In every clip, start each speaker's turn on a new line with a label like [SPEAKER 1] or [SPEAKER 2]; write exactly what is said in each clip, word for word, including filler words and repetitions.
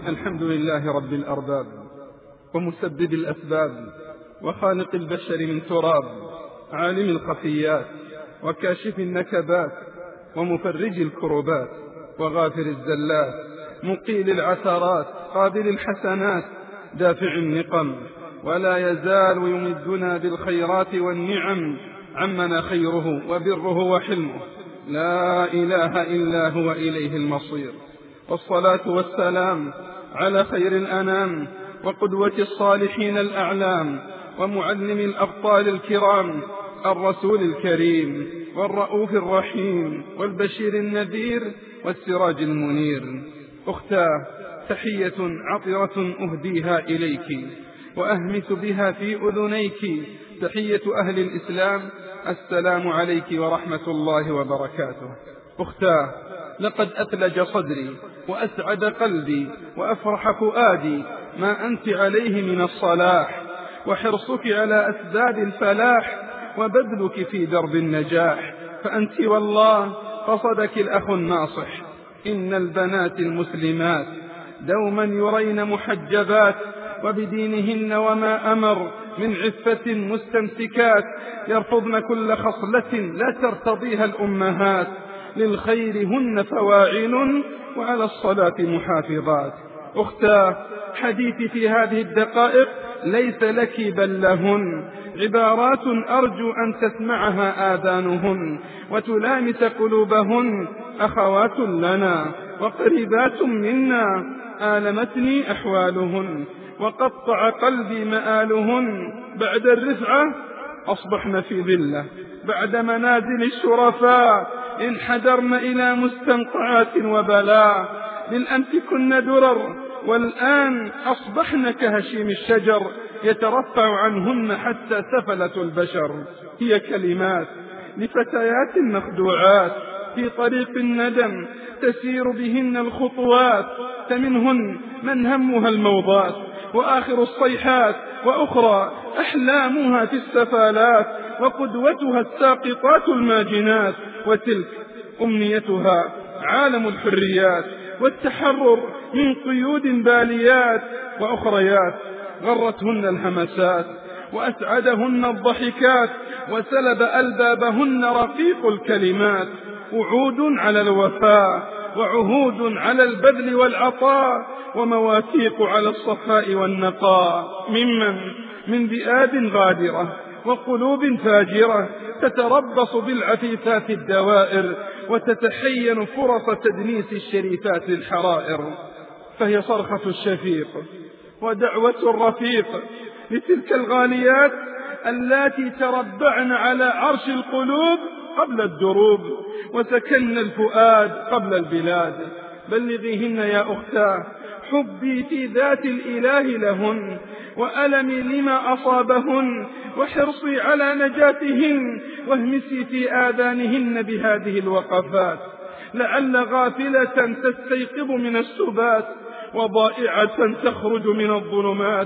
[SPEAKER 1] الحمد لله رب الأرباب ومسبب الأسباب وخالق البشر من تراب، عالم الخفيات وكاشف النكبات ومفرج الكربات وغافر الزلات، مقيل العثرات قابل الحسنات، دافع النقم، ولا يزال يمدنا بالخيرات والنعم، عمنا خيره وبره وحلمه، لا إله إلا هو إليه المصير. والصلاة والسلام على خير الأنام وقدوة الصالحين الأعلام ومعلم الأبطال الكرام، الرسول الكريم والرؤوف الرحيم والبشير النذير والسراج المنير. أختاه، تحية عطرة أهديها إليك وأهمس بها في أذنيك، تحية أهل الإسلام، السلام عليك ورحمة الله وبركاته. أختاه، لقد أثلج صدري وأسعد قلبي وأفرح فؤادي ما أنت عليه من الصلاح، وحرصك على أسباب الفلاح وبذلك في درب النجاح، فأنت والله قصدك الأخ الناصح. إن البنات المسلمات دوما يرين محجبات وبدينهن وما أمر من عفة مستمسكات، يرفضن كل خصلة لا ترتضيها الأمهات، للخير هن فواعل وعلى الصلاة محافظات. أختاه، حديثي في هذه الدقائق ليس لك بل لهن، عبارات أرجو أن تسمعها آذانهن وتلامس قلوبهن، أخوات لنا وقريبات منا، آلمتني أحوالهن وقطع قلبي مآلهن، بعد الرفعة أصبحن في ذلة، بعد منازل الشرفاء انحدرن إلى مستنقعات وبلاء، بالأمس كن درر والآن أصبحن كهشيم الشجر، يترفع عنهن حتى سفلة البشر. هي كلمات لفتيات مخدوعات في طريق الندم تسير بهن الخطوات، فمنهن من همها الموضات وآخر الصيحات، وأخرى أحلامها في السفالات وقدوتها الساقطات الماجنات، وتلك أمنيتها عالم الحريات والتحرر من قيود باليات، وأخريات غرتهن الهمسات وأسعدهن الضحكات، وسلب ألبابهن رقيق الكلمات، وعود على الوفاء وعهود على البذل والعطاء، ومواثيق على الصفاء والنقاء، ممن من بئاد غادرة وقلوب فاجرة تتربص بالعفيفات الدوائر، وتتحين فرص تدنيس الشريفات الحرائر. فهي صرخة الشفيق ودعوة الرفيق لتلك الغاليات اللاتي تربعن على عرش القلوب قبل الدروب، وسكن الفؤاد قبل البلاد. بلغيهن يا أختاه حبي في ذات الإله لهن، وألمي لما أصابهن، وحرصي على نجاتهن، واهمسي في آذانهن بهذه الوقفات، لعل غافلة تستيقظ من السبات، وضائعة تخرج من الظلمات،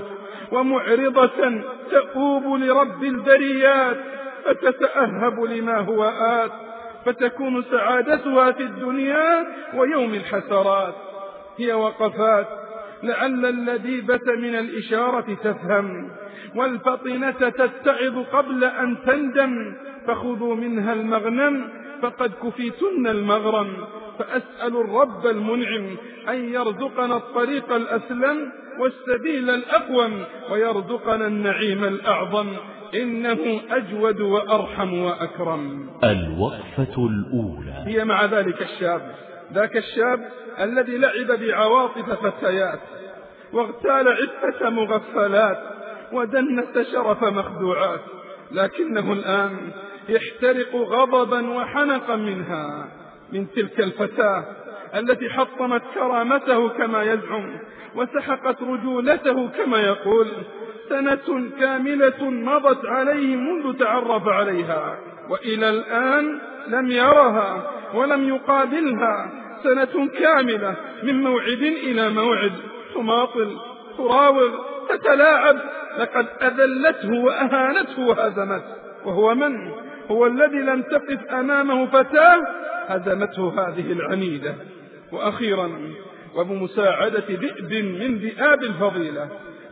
[SPEAKER 1] ومعرضة تؤوب لرب البريات، فتتأهب لما هو آت، فتكون سعادتها في الدنيا ويوم الحسرات. هي وقفات لعل اللذيذة من الإشارة تفهم، والفطنة تتعظ قبل أن تندم، فخذوا منها المغنم فقد كفيتن المغرم. فأسأل الرب المنعم أن يرزقنا الطريق الأسلم والسبيل الأقوم، ويرزقنا النعيم الأعظم، إنه أجود وأرحم وأكرم.
[SPEAKER 2] الوقفة الأولى
[SPEAKER 1] هي مع ذلك الشاب، ذاك الشاب الذي لعب بعواطف فتيات، واغتال عفة مغفلات، ودنس شرف مخدوعات، لكنه الآن يحترق غضبا وحنقا منها، من تلك الفتاة التي حطمت كرامته كما يزعم، وسحقت رجولته كما يقول. سنة كاملة مضت عليه منذ تعرف عليها، وإلى الآن لم يرها ولم يقابلها. سنة كاملة من موعد إلى موعد، تماطل، تراوغ، تتلاعب، لقد أذلته وأهانته وهزمته. وهو من؟ هو الذي لم تقف أمامه فتاة هزمته هذه العنيدة. وأخيرا وبمساعدة ذئب من ذئاب الفضيلة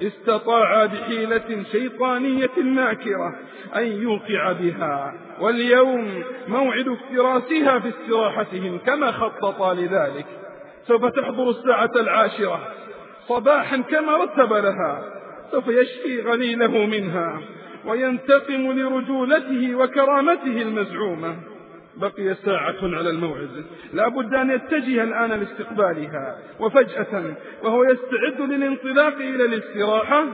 [SPEAKER 1] استطاع بحيلة شيطانية ماكرة أن يوقع بها، واليوم موعد افتراسها في استراحتهم كما خططا لذلك. سوف تحضر الساعة العاشرة صباحا كما رتب لها، سوف يشفي غليله منها وينتقم لرجولته وكرامته المزعومة. بقي ساعة على الموعد، لا بد أن يتجه الآن لاستقبالها. وفجأة وهو يستعد للانطلاق إلى الاستراحة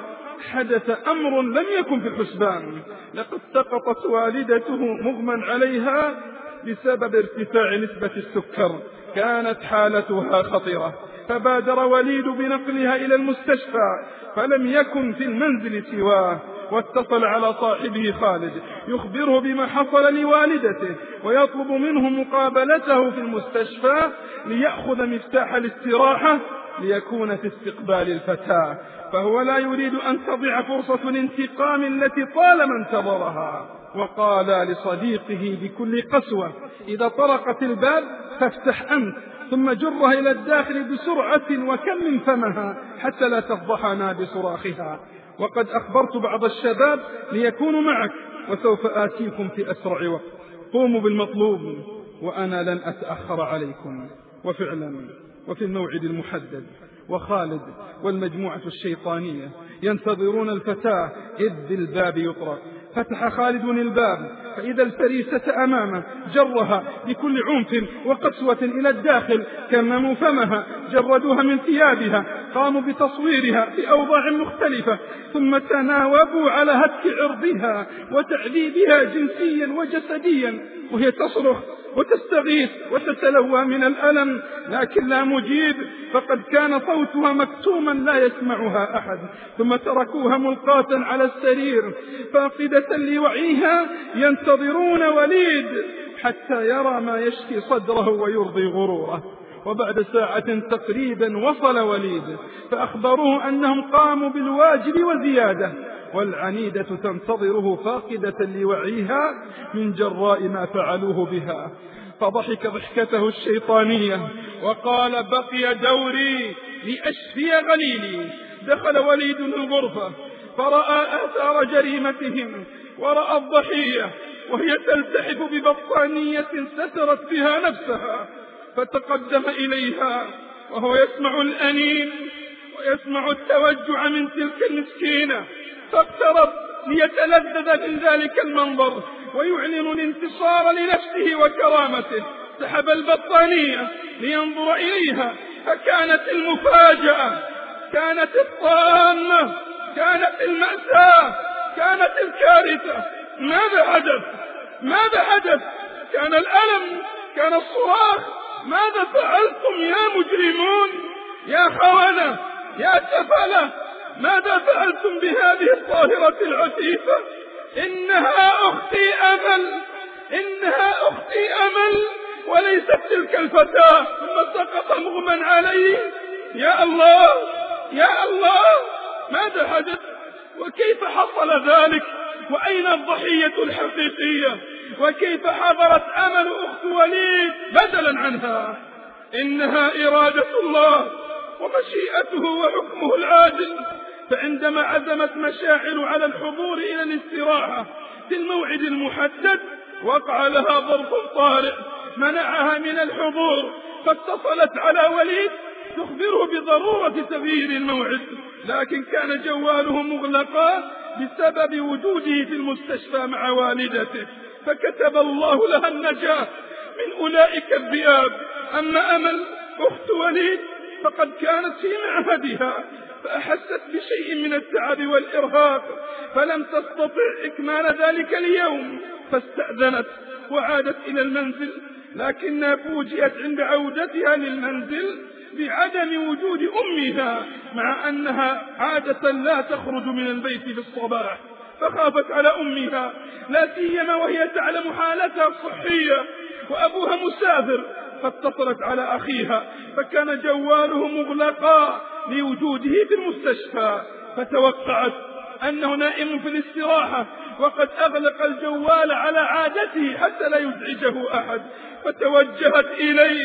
[SPEAKER 1] حدث أمر لم يكن في الحسبان. لقد سقطت والدته مغمى عليها بسبب ارتفاع نسبة السكر، كانت حالتها خطرة، فبادر وليد بنقلها إلى المستشفى، فلم يكن في المنزل سواه، واتصل على صاحبه خالد يخبره بما حصل لوالدته ويطلب منه مقابلته في المستشفى ليأخذ مفتاح الاستراحة ليكون في استقبال الفتاة، فهو لا يريد أن تضيع فرصة الانتقام التي طالما انتظرها. وقال لصديقه بكل قسوة: إذا طرقت الباب فافتح أنت، ثم جرها إلى الداخل بسرعة وكمم فمها حتى لا تفضحنا بصراخها. وقد أخبرت بعض الشباب ليكونوا معك، وسوف آتيكم في أسرع وقت. قوموا بالمطلوب وأنا لن أتأخر عليكم. وفعلا وفي الموعد المحدد وخالد والمجموعة الشيطانية ينتظرون الفتاة إذ الباب يطرق. فتح خالد الباب فإذا الفريسة أمامه، جرها بكل عنف وقسوة إلى الداخل، كمموا فمها، جردوها من ثيابها، قاموا بتصويرها في أوضاع مختلفة، ثم تناوبوا على هتك عرضها وتعذيبها جنسيا وجسديا، وهي تصرخ وتستغيث وتتلوى من الألم، لكن لا مجيب، فقد كان صوتها مكتوما لا يسمعها أحد. ثم تركوها ملقاة على السرير فاقدة لوعيها، ينتظرون وليد حتى يرى ما يشفي صدره ويرضي غروره. وبعد ساعة تقريبا وصل وليد، فأخبروه أنهم قاموا بالواجب وزيادة، والعنيدة تنتظره فاقدة لوعيها من جراء ما فعلوه بها. فضحك ضحكته الشيطانية وقال: بقي دوري لأشفي غليلي. دخل وليد الغرفة فرأى آثار جريمتهم، ورأى الضحية وهي تلتحف ببطانية سترت بها نفسها، فتقدم إليها وهو يسمع الأنين ويسمع التوجع من تلك المسكينة، فاقترب ليتلذذ من ذلك المنظر ويعلن الانتصار لنفسه وكرامته. سحب البطانية لينظر إليها، فكانت المفاجأة، كانت الطامة، كانت المأساة، كانت الكارثة. ماذا حدث؟ ماذا حدث؟ كان الألم، كان الصراخ. ماذا فعلتم يا مجرمون، يا خونة، يا سفلة؟ ماذا فعلتم بهذه الطاهرة العفيفة؟ إنها أختي أمل، إنها أختي أمل وليست تلك الفتاة. ثم سقط مغمى عليه. يا الله، يا الله، ماذا حدث؟ وكيف حصل ذلك؟ وأين الضحية الحقيقية؟ وكيف حضرت أمل أخت وليد بدلا عنها؟ إنها إرادة الله ومشيئته وحكمه العادل. فعندما عزمت مشاعر على الحضور إلى الاستراحة في الموعد المحدد، وقع لها ظرف طارئ منعها من الحضور، فاتصلت على وليد تخبره بضرورة تغيير الموعد، لكن كان جواله مغلقا بسبب وجوده في المستشفى مع والدته، فكتب الله لها النجاة من أولئك الذئاب. أما أمل أخت وليد فقد كانت في معهدها، فأحست بشيء من التعب والإرهاق، فلم تستطع إكمال ذلك اليوم، فاستأذنت وعادت إلى المنزل، لكنها فوجئت عند عودتها للمنزل بعدم وجود أمها، مع أنها عادة لا تخرج من البيت في الصباح، فخافت على أمها، لا سيما وهي تعلم حالتها الصحية وأبوها مسافر، فاتصلت على أخيها، فكان جواله مغلقا لوجوده في المستشفى، فتوقعت أنه نائم في الاستراحة وقد أغلق الجوال على عادته حتى لا يزعجه أحد، فتوجهت إليه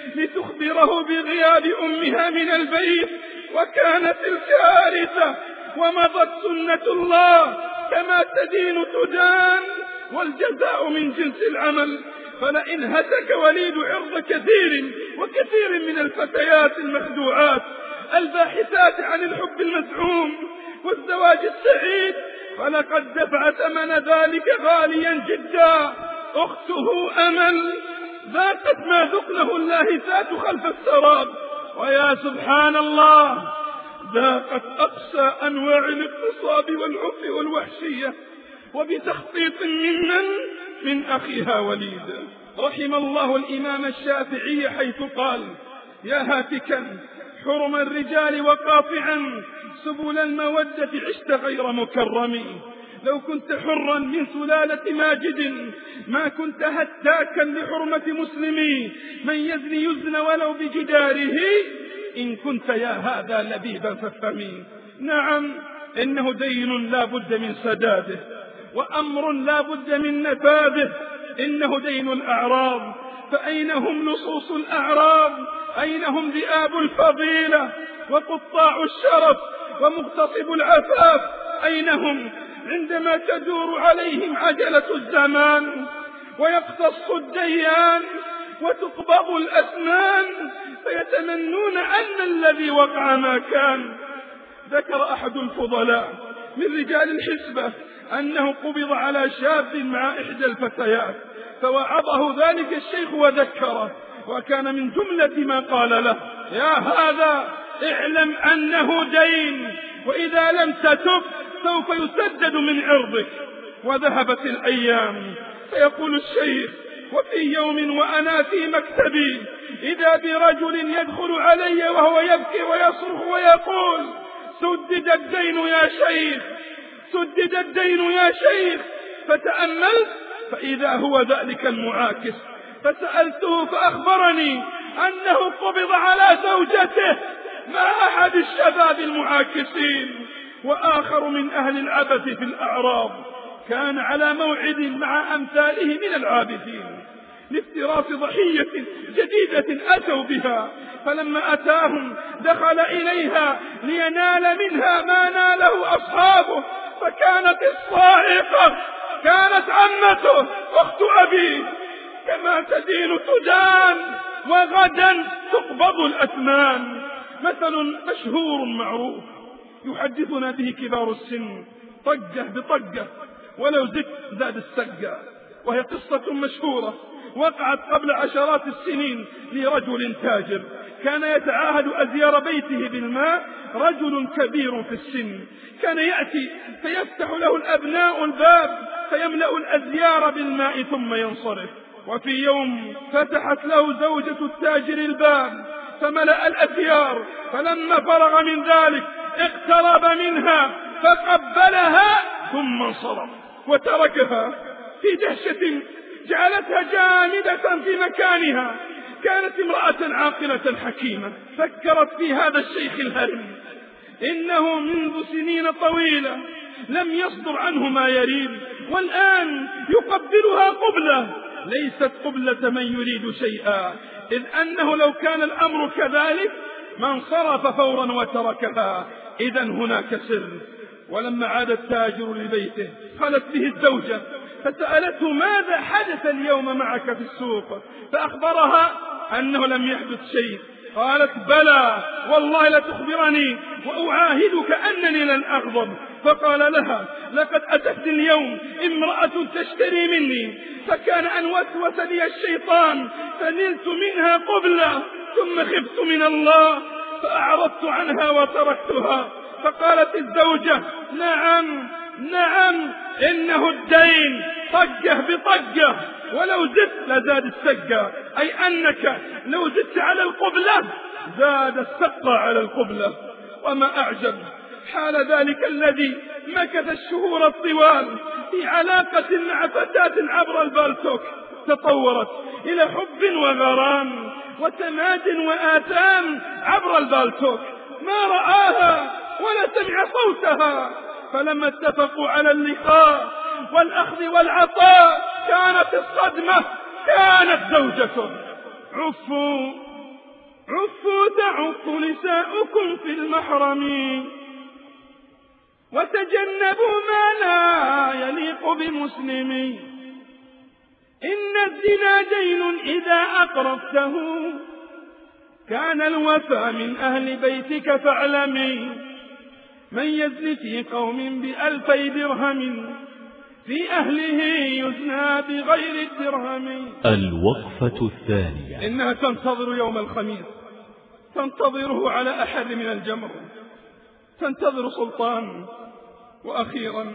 [SPEAKER 1] لتخبره بغياب أمها من البيت، وكانت الكارثة ومضت سنة الله، كما تدين تدان، والجزاء من جنس العمل. فلئن هتك وليد عرض كثير وكثير من الفتيات المخدوعات الباحثات عن الحب المزعوم والزواج السعيد، فلقد دفع ثمن ذلك غاليا جدا. أخته أمل ذاقت ما ذقنه اللاهثات خلف السراب، ويا سبحان الله ذاقت أقسى أنواع الاغتصاب والعنف والوحشية، وبتخطيط ممن من أخيها وليد. رحم الله الإمام الشافعي حيث قال: يا هاتكا حرم الرجال وقاطعا سبل المودة عشت غير مكرم. لو كنت حرا من سلالة ماجد ما كنت هتاكا لحرمة مسلمي، من يزني يزن ولو بجداره، إن كنت يا هذا لبيبا فافهمي. نعم، إنه دين لا بد من سداده، وأمر لا بد من نفاذه. إنه دين الأعراض، فأين هم لصوص الأعراض؟ أين هم ذئاب الفضيلة وقطاع الشرف ومغتصب العفاف؟ أين هم عندما تدور عليهم عجلة الزمان ويقتص الديان وتقبض الأسنان، فيتمنون أن الذي وقع ما كان؟ ذكر أحد الفضلاء من رجال الحسبة أنه قبض على شاب مع إحدى الفتيات، فوعظه ذلك الشيخ وذكره، وكان من جملة ما قال له: يا هذا اعلم أنه دين، وإذا لم تتب سوف يسدد من عرضك. وذهبت الأيام، فيقول الشيخ: وفي يوم وأنا في مكتبي إذا برجل يدخل علي وهو يبكي ويصرخ ويقول: سدد الدين يا شيخ، سدد الدين يا شيخ. فتأملت فإذا هو ذلك المعاكس، فسألته فأخبرني أنه قبض على زوجته مع أحد الشباب المعاكسين. وآخر من أهل العبث في الأعراض كان على موعد مع أمثاله من العابثين لافتراس ضحية جديدة أتوا بها، فلما أتاهم دخل إليها لينال منها ما ناله أصحابه، فكانت الصاعقة كانت عمته أخت أبيه. كما تدين تدان، وغدا تقبض الأثمان. مثل مشهور معروف يحدثنا به كبار السن: طقه بطقه ولو زدت زاد السقا. وهي قصة مشهورة وقعت قبل عشرات السنين لرجل تاجر كان يتعاهد أزيار بيته بالماء، رجل كبير في السن، كان يأتي فيفتح له الأبناء الباب فيملأ الأزيار بالماء ثم ينصرف. وفي يوم فتحت له زوجة التاجر الباب فملأ الأزيار، فلما فرغ من ذلك اقترب منها فقبلها ثم انصرف وتركها في دهشة جعلتها جامدة في مكانها. كانت امرأة عاقلة حكيمة فكرت في هذا الشيخ الهرم، إنه منذ سنين طويلة لم يصدر عنه ما يريد، والآن يقبلها قبلة ليست قبلة من يريد شيئا، إذ أنه لو كان الأمر كذلك ما انصرف فورا وتركها. إذا هناك سر. ولما عاد التاجر لبيته خلت به الزوجة فسألته: ماذا حدث اليوم معك في السوق؟ فأخبرها أنه لم يحدث شيء. قالت: بلى والله لتخبرني وأعاهدك أنني لن أغضب. فقال لها: لقد أتتني اليوم امرأة تشتري مني، فكان أن وسوس لي الشيطان فنلت منها قبلة، ثم خفت من الله فأعرضت عنها وتركتها. فقالت الزوجة: نعم نعم، إنه الدين طقه بطقه ولو زدت لزاد السقة، أي أنك لو زدت على القبلة زاد السقة على القبلة. وما أعجب حال ذلك الذي مكث الشهور الطوال في علاقة مع فتاة عبر البالتوك، تطورت إلى حب وغرام وتماد وآثام عبر البالتوك، ما رآها ولا سمع صوتها. فلما اتفقوا على اللقاء والأخذ والعطاء كانت الصدمة كانت زوجته. عفوا عفوا تعف نساؤكم في المحرم وتجنبوا ما لا يليق بمسلم. إن الزنا دين إذا أقرضته كان الوفى من أهل بيتك فاعلمي. من يزن في قوم بألفي درهم في أهله يزنى بغير الدرهم.
[SPEAKER 2] الوقفة الثانية.
[SPEAKER 1] إنها تنتظر يوم الخميس، تنتظره على أحر من الجمر، تنتظر سلطان، وأخيرا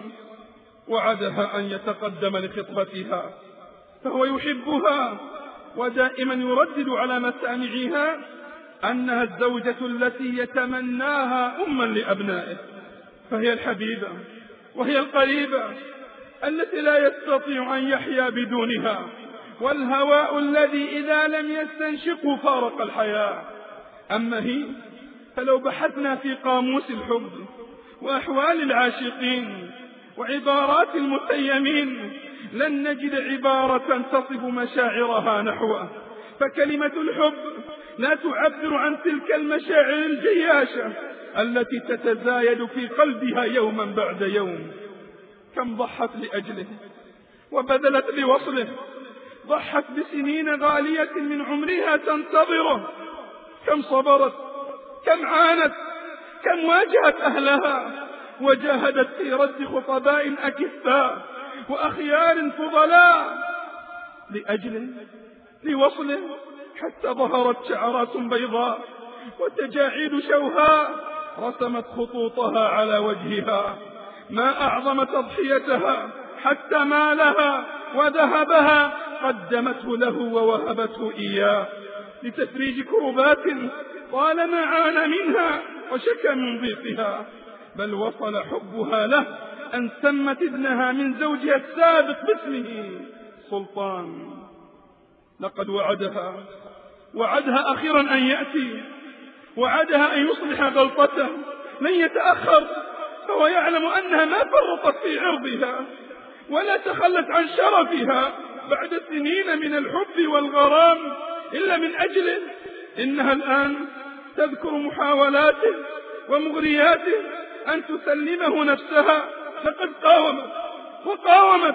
[SPEAKER 1] وعدها أن يتقدم لخطبتها، فهو يحبها ودائما يردد على مسامعها أنها الزوجة التي يتمناها أما لأبنائه، فهي الحبيبة وهي القريبة التي لا يستطيع أن يحيا بدونها، والهواء الذي إذا لم يستنشقه فارق الحياة. أما هي فلو بحثنا في قاموس الحب وأحوال العاشقين وعبارات المتيمين لن نجد عبارة تصف مشاعرها نحوه، فكلمة الحب لا تعبر عن تلك المشاعر الجياشة التي تتزايد في قلبها يوما بعد يوم. كم ضحت لأجله وبذلت لوصله، ضحت بسنين غالية من عمرها تنتظره، كم صبرت، كم عانت، كم واجهت أهلها وجاهدت في رد خطباء أكفاء وأخيار فضلاء لأجله لوصله، حتى ظهرت شعرات بيضاء وتجاعيد شوهاء رسمت خطوطها على وجهها. ما أعظم تضحيتها، حتى مالها وذهبها قدمته له ووهبته إياه لتفريج كربات طالما عانى منها وشكى من ضيقها. بل وصل حبها له أن سمت ابنها من زوجها السابق باسمه سلطان. لقد وعدها وعدها أخيرا أن يأتي، وعدها أن يصلح غلطته، لن يتأخر، فهو يعلم أنها ما فرطت في عرضها ولا تخلت عن شرفها بعد سنين من الحب والغرام إلا من أجله. إنها الآن تذكر محاولاته ومغرياته أن تسلمه نفسها، لقد قاومت وقاومت،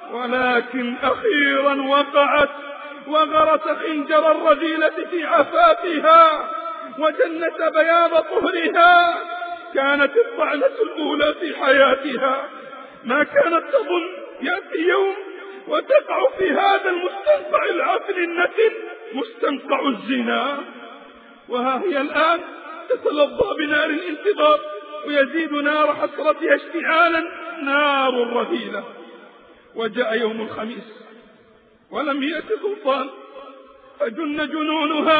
[SPEAKER 1] ولكن أخيرا وقعت وغرت خنجر الرذيلة في عفافها وجنة بياض طهرها. كانت الطعنة الأولى في حياتها، ما كانت تظن يأتي يوم وتقع في هذا المستنقع العفن النتن، مستنقع الزنا. وها هي الآن تتلظى بنار الانتظار، ويزيد نار حسرتها اشتعالا نار الرذيلة. وجاء يوم الخميس ولم يأت سلطان، فجن جنونها،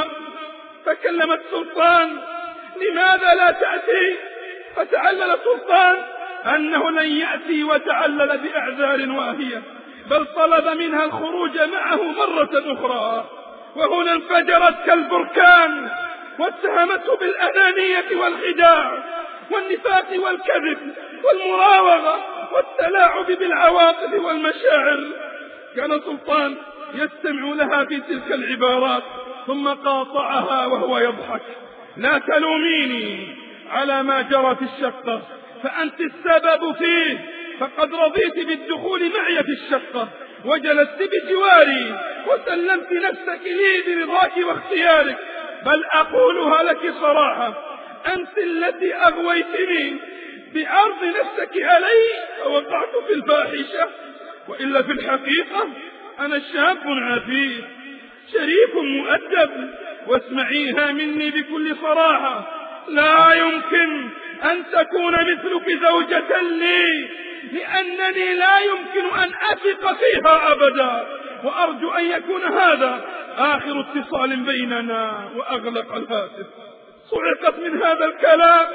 [SPEAKER 1] فكلمت سلطان: لماذا لا تأتي؟ فتعلل سلطان أنه لن يأتي، وتعلل بأعذار واهية، بل طلب منها الخروج معه مرة أخرى. وهنا انفجرت كالبركان واتهمته بالأنانية والخداع والنفاق والكذب والمراوغة والتلاعب بالعواطف والمشاعر. كان سلطان يستمع لها في تلك العبارات ثم قاطعها وهو يضحك: لا تلوميني على ما جرى في الشقة، فأنت السبب فيه، فقد رضيت بالدخول معي في الشقة وجلست بجواري وسلمت نفسك لي برضاك واختيارك. بل أقولها لك صراحة: أنت التي أغويتني بعرض نفسك علي فوقعت في الفاحشة، وإلا في الحقيقة أنا شاب عفيف شريف مؤدب. واسمعيها مني بكل صراحة: لا يمكن أن تكون مثلك زوجة لي، لأنني لا يمكن أن أثق فيها أبدا، وأرجو أن يكون هذا آخر اتصال بيننا. وأغلق الهاتف. صعقت من هذا الكلام،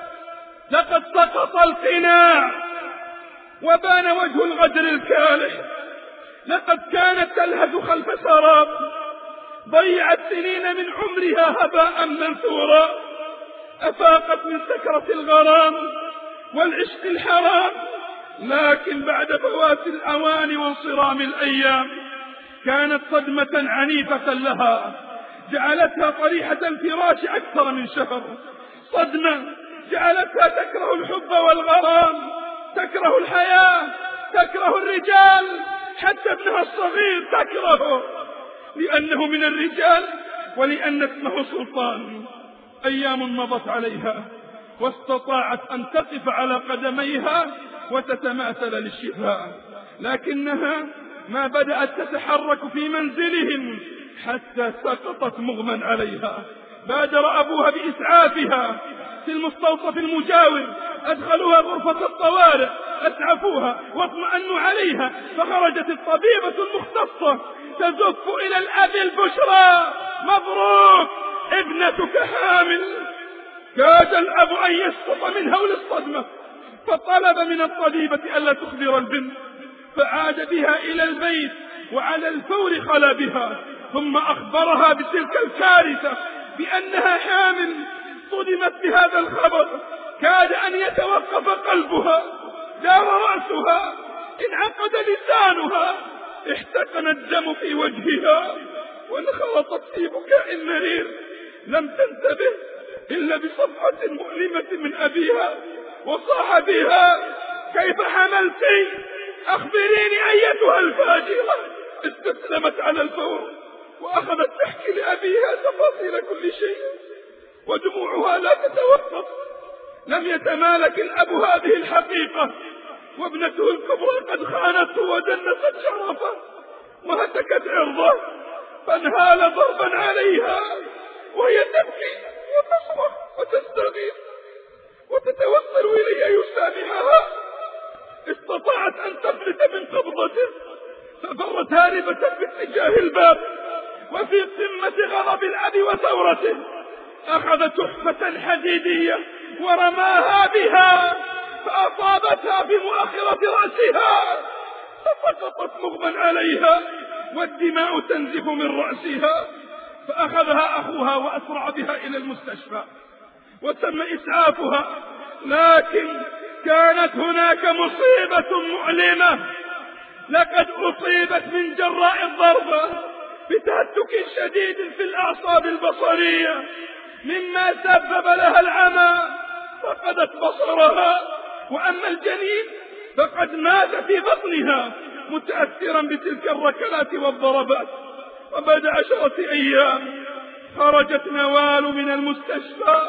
[SPEAKER 1] لقد سقط القناع وبان وجه الغدر الكالح. لقد كانت تلهث خلف سراب، ضيعت سنين من عمرها هباء منثورا. أفاقت من سكرة الغرام والعشق الحرام، لكن بعد فوات الأوان وانصرام الأيام كانت صدمة عنيفة لها، جعلتها طريحة الفراش أكثر من شهر. صدمة جعلتها تكره الحب والغرام، تكره الحياة، تكره الرجال، حتى ابنها الصغير تكرهه لأنه من الرجال ولأن اسمه سلطان. أيام مضت عليها واستطاعت أن تقف على قدميها وتتماثل للشفاء، لكنها ما بدأت تتحرك في منزلهم حتى سقطت مغمى عليها. بادر أبوها بإسعافها في المستوصف المجاور، أدخلوها غرفة الطوارئ، أسعفوها واطمأنوا عليها، فخرجت الطبيبة المختصة تزف إلى الأب البشرى: مبروك، ابنتك حامل. كاد الأب أن يسقط من هول الصدمة، فطلب من الطبيبة ألا تخبر البنت، فعاد بها إلى البيت وعلى الفور خلا بها، ثم أخبرها بتلك الكارثة بأنها حامل. صدمت بهذا الخبر، كاد أن يتوقف قلبها، دار رأسها، انعقد لسانها، احتقن الدم في وجهها وانخرطت في بكاء مرير. لم تنتبه إلا بصفحة مؤلمة من أبيها، وصاح بها: كيف حملتي؟ أخبريني أيتها الفاجرة. استسلمت على الفور وأخذت تحكي لأبيها تفاصيل كل شيء، ودموعها لا تتوقف. لم يتمالك الأب هذه الحقيقة، وابنته الكبرى قد خانته ودنست شرفه وهتكت عرضه، فانهال ضربا عليها وهي تبكي وتصرخ وتستغيث وتتوسل إليه يسامحها. استطاعت أن تفلت من قبضته، ففرت هاربة باتجاه الباب، وفي قمة غضب الأب وثورته أخذ تحفة حديدية ورماها بها، فأصابتها بمؤخرة رأسها، فسقطت مغمى عليها والدماء تنزف من رأسها. فأخذها أخوها وأسرع بها إلى المستشفى وتم إسعافها، لكن كانت هناك مصيبة مؤلمة. لقد أصيبت من جراء الضربة بتهتك شديد في الأعصاب البصرية، مما سبب لها العمى، فقدت بصرها. وأما الجنين فقد مات في بطنها متأثرا بتلك الركلات والضربات. وبعد عشرة أيام خرجت نوال من المستشفى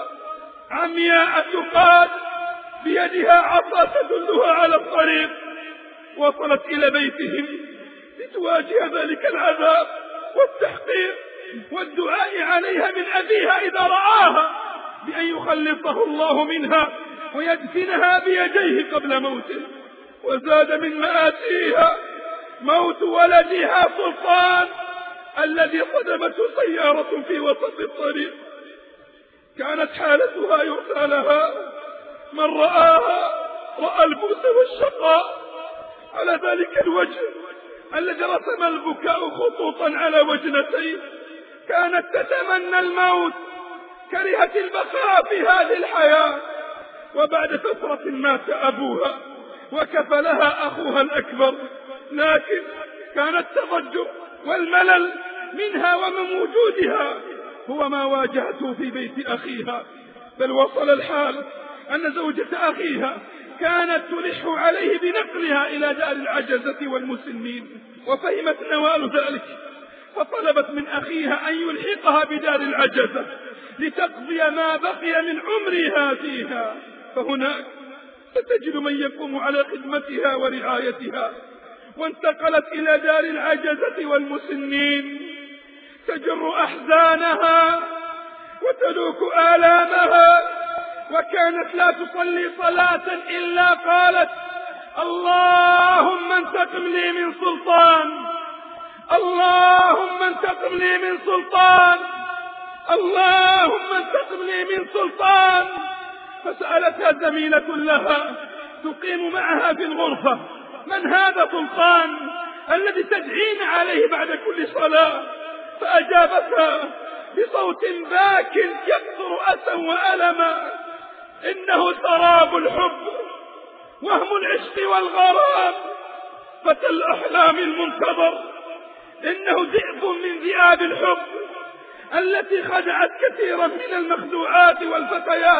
[SPEAKER 1] عمياء تقاد، بيدها عصا تدلها على الطريق. وصلت إلى بيتهم لتواجه ذلك العذاب والتحقير والدعاء عليها من أبيها إذا رآها بأن يخلصه الله منها ويدفنها بيديه قبل موته. وزاد من مآسيها موت ولدها سلطان الذي صدمته سيارة في وسط الطريق. كانت حالتها يرثى لها، من رآها رأى البؤس والشقاء على ذلك الوجه الذي رسم البكاء خطوطا على وجنتيه. كانت تتمنى الموت، كرهت البقاء في هذه الحياة. وبعد فترة مات أبوها وكفلها أخوها الأكبر، لكن كان التضجر والملل منها ومن وجودها هو ما واجهته في بيت أخيها. بل وصل الحال أن زوجة أخيها كانت تلح عليه بنقلها إلى دار العجزة والمسنين، وفهمت نوال ذلك، فطلبت من أخيها أن يلحقها بدار العجزة لتقضي ما بقي من عمرها فيها، فهناك ستجد من يقوم على خدمتها ورعايتها. وانتقلت إلى دار العجزة والمسنين تجر أحزانها وتلوك آلامها، وكانت لا تصلي صلاة إلا قالت: اللهم انتقم لي من سلطان، اللهم انتقم لي من سلطان، اللهم انتقم لي من سلطان. فسألتها زميلة لها تقيم معها في الغرفة: من هذا سلطان الذي تدعين عليه بعد كل صلاة؟ فأجابتها بصوت باك يكثر أسا وألما: إنه سراب الحب، وهم العشق والغرام، فتى الأحلام المنتظر، إنه ذئب من ذئاب الحب، التي خدعت كثيرا من المخدوعات والفتيات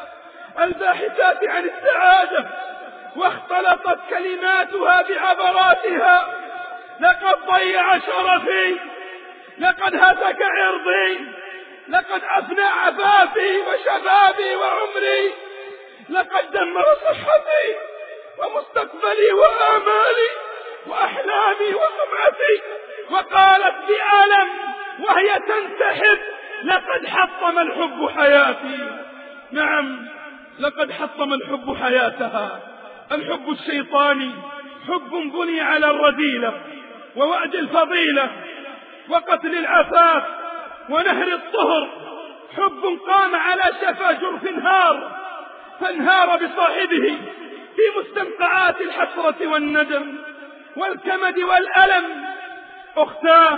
[SPEAKER 1] الباحثات عن السعادة واختلطت كلماتها بعبراتها. لقد ضيع شرفي، لقد هتك عرضي، لقد أفنى عفافي وشبابي وعمري، لقد دمر صحتي ومستقبلي وآمالي وأحلامي وسمعتي. وقالت بألم وهي تنسحب: لقد حطم الحب حياتي. نعم، لقد حطم الحب حياتها. الحب الشيطاني حب بني على الرذيلة ووعد الفضيلة وقتل العفاف ونهر الطهر. حب قام على شفا جرف هار فانهار بصاحبه في مستنقعات الحسرة والندم والكمد والألم. أختاه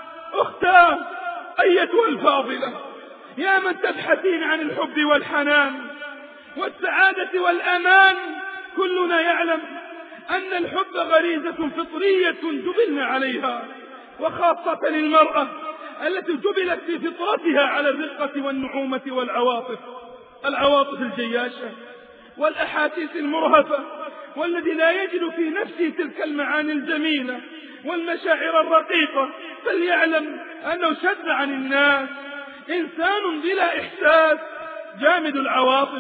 [SPEAKER 1] أختاه أيتها الفاضلة، يا من تبحثين عن الحب والحنان والسعادة والأمان، كلنا يعلم أن الحب غريزة فطرية جبلنا عليها، وخاصة للمرأة التي جبلت في فطرتها على الرقة والنعومة والعواطف، العواطف الجياشة والأحاسيس المرهفة، والذي لا يجد في نفسه تلك المعاني الجميلة والمشاعر الرقيقة، فليعلم أنه شد عن الناس، إنسان بلا إحساس، جامد العواطف،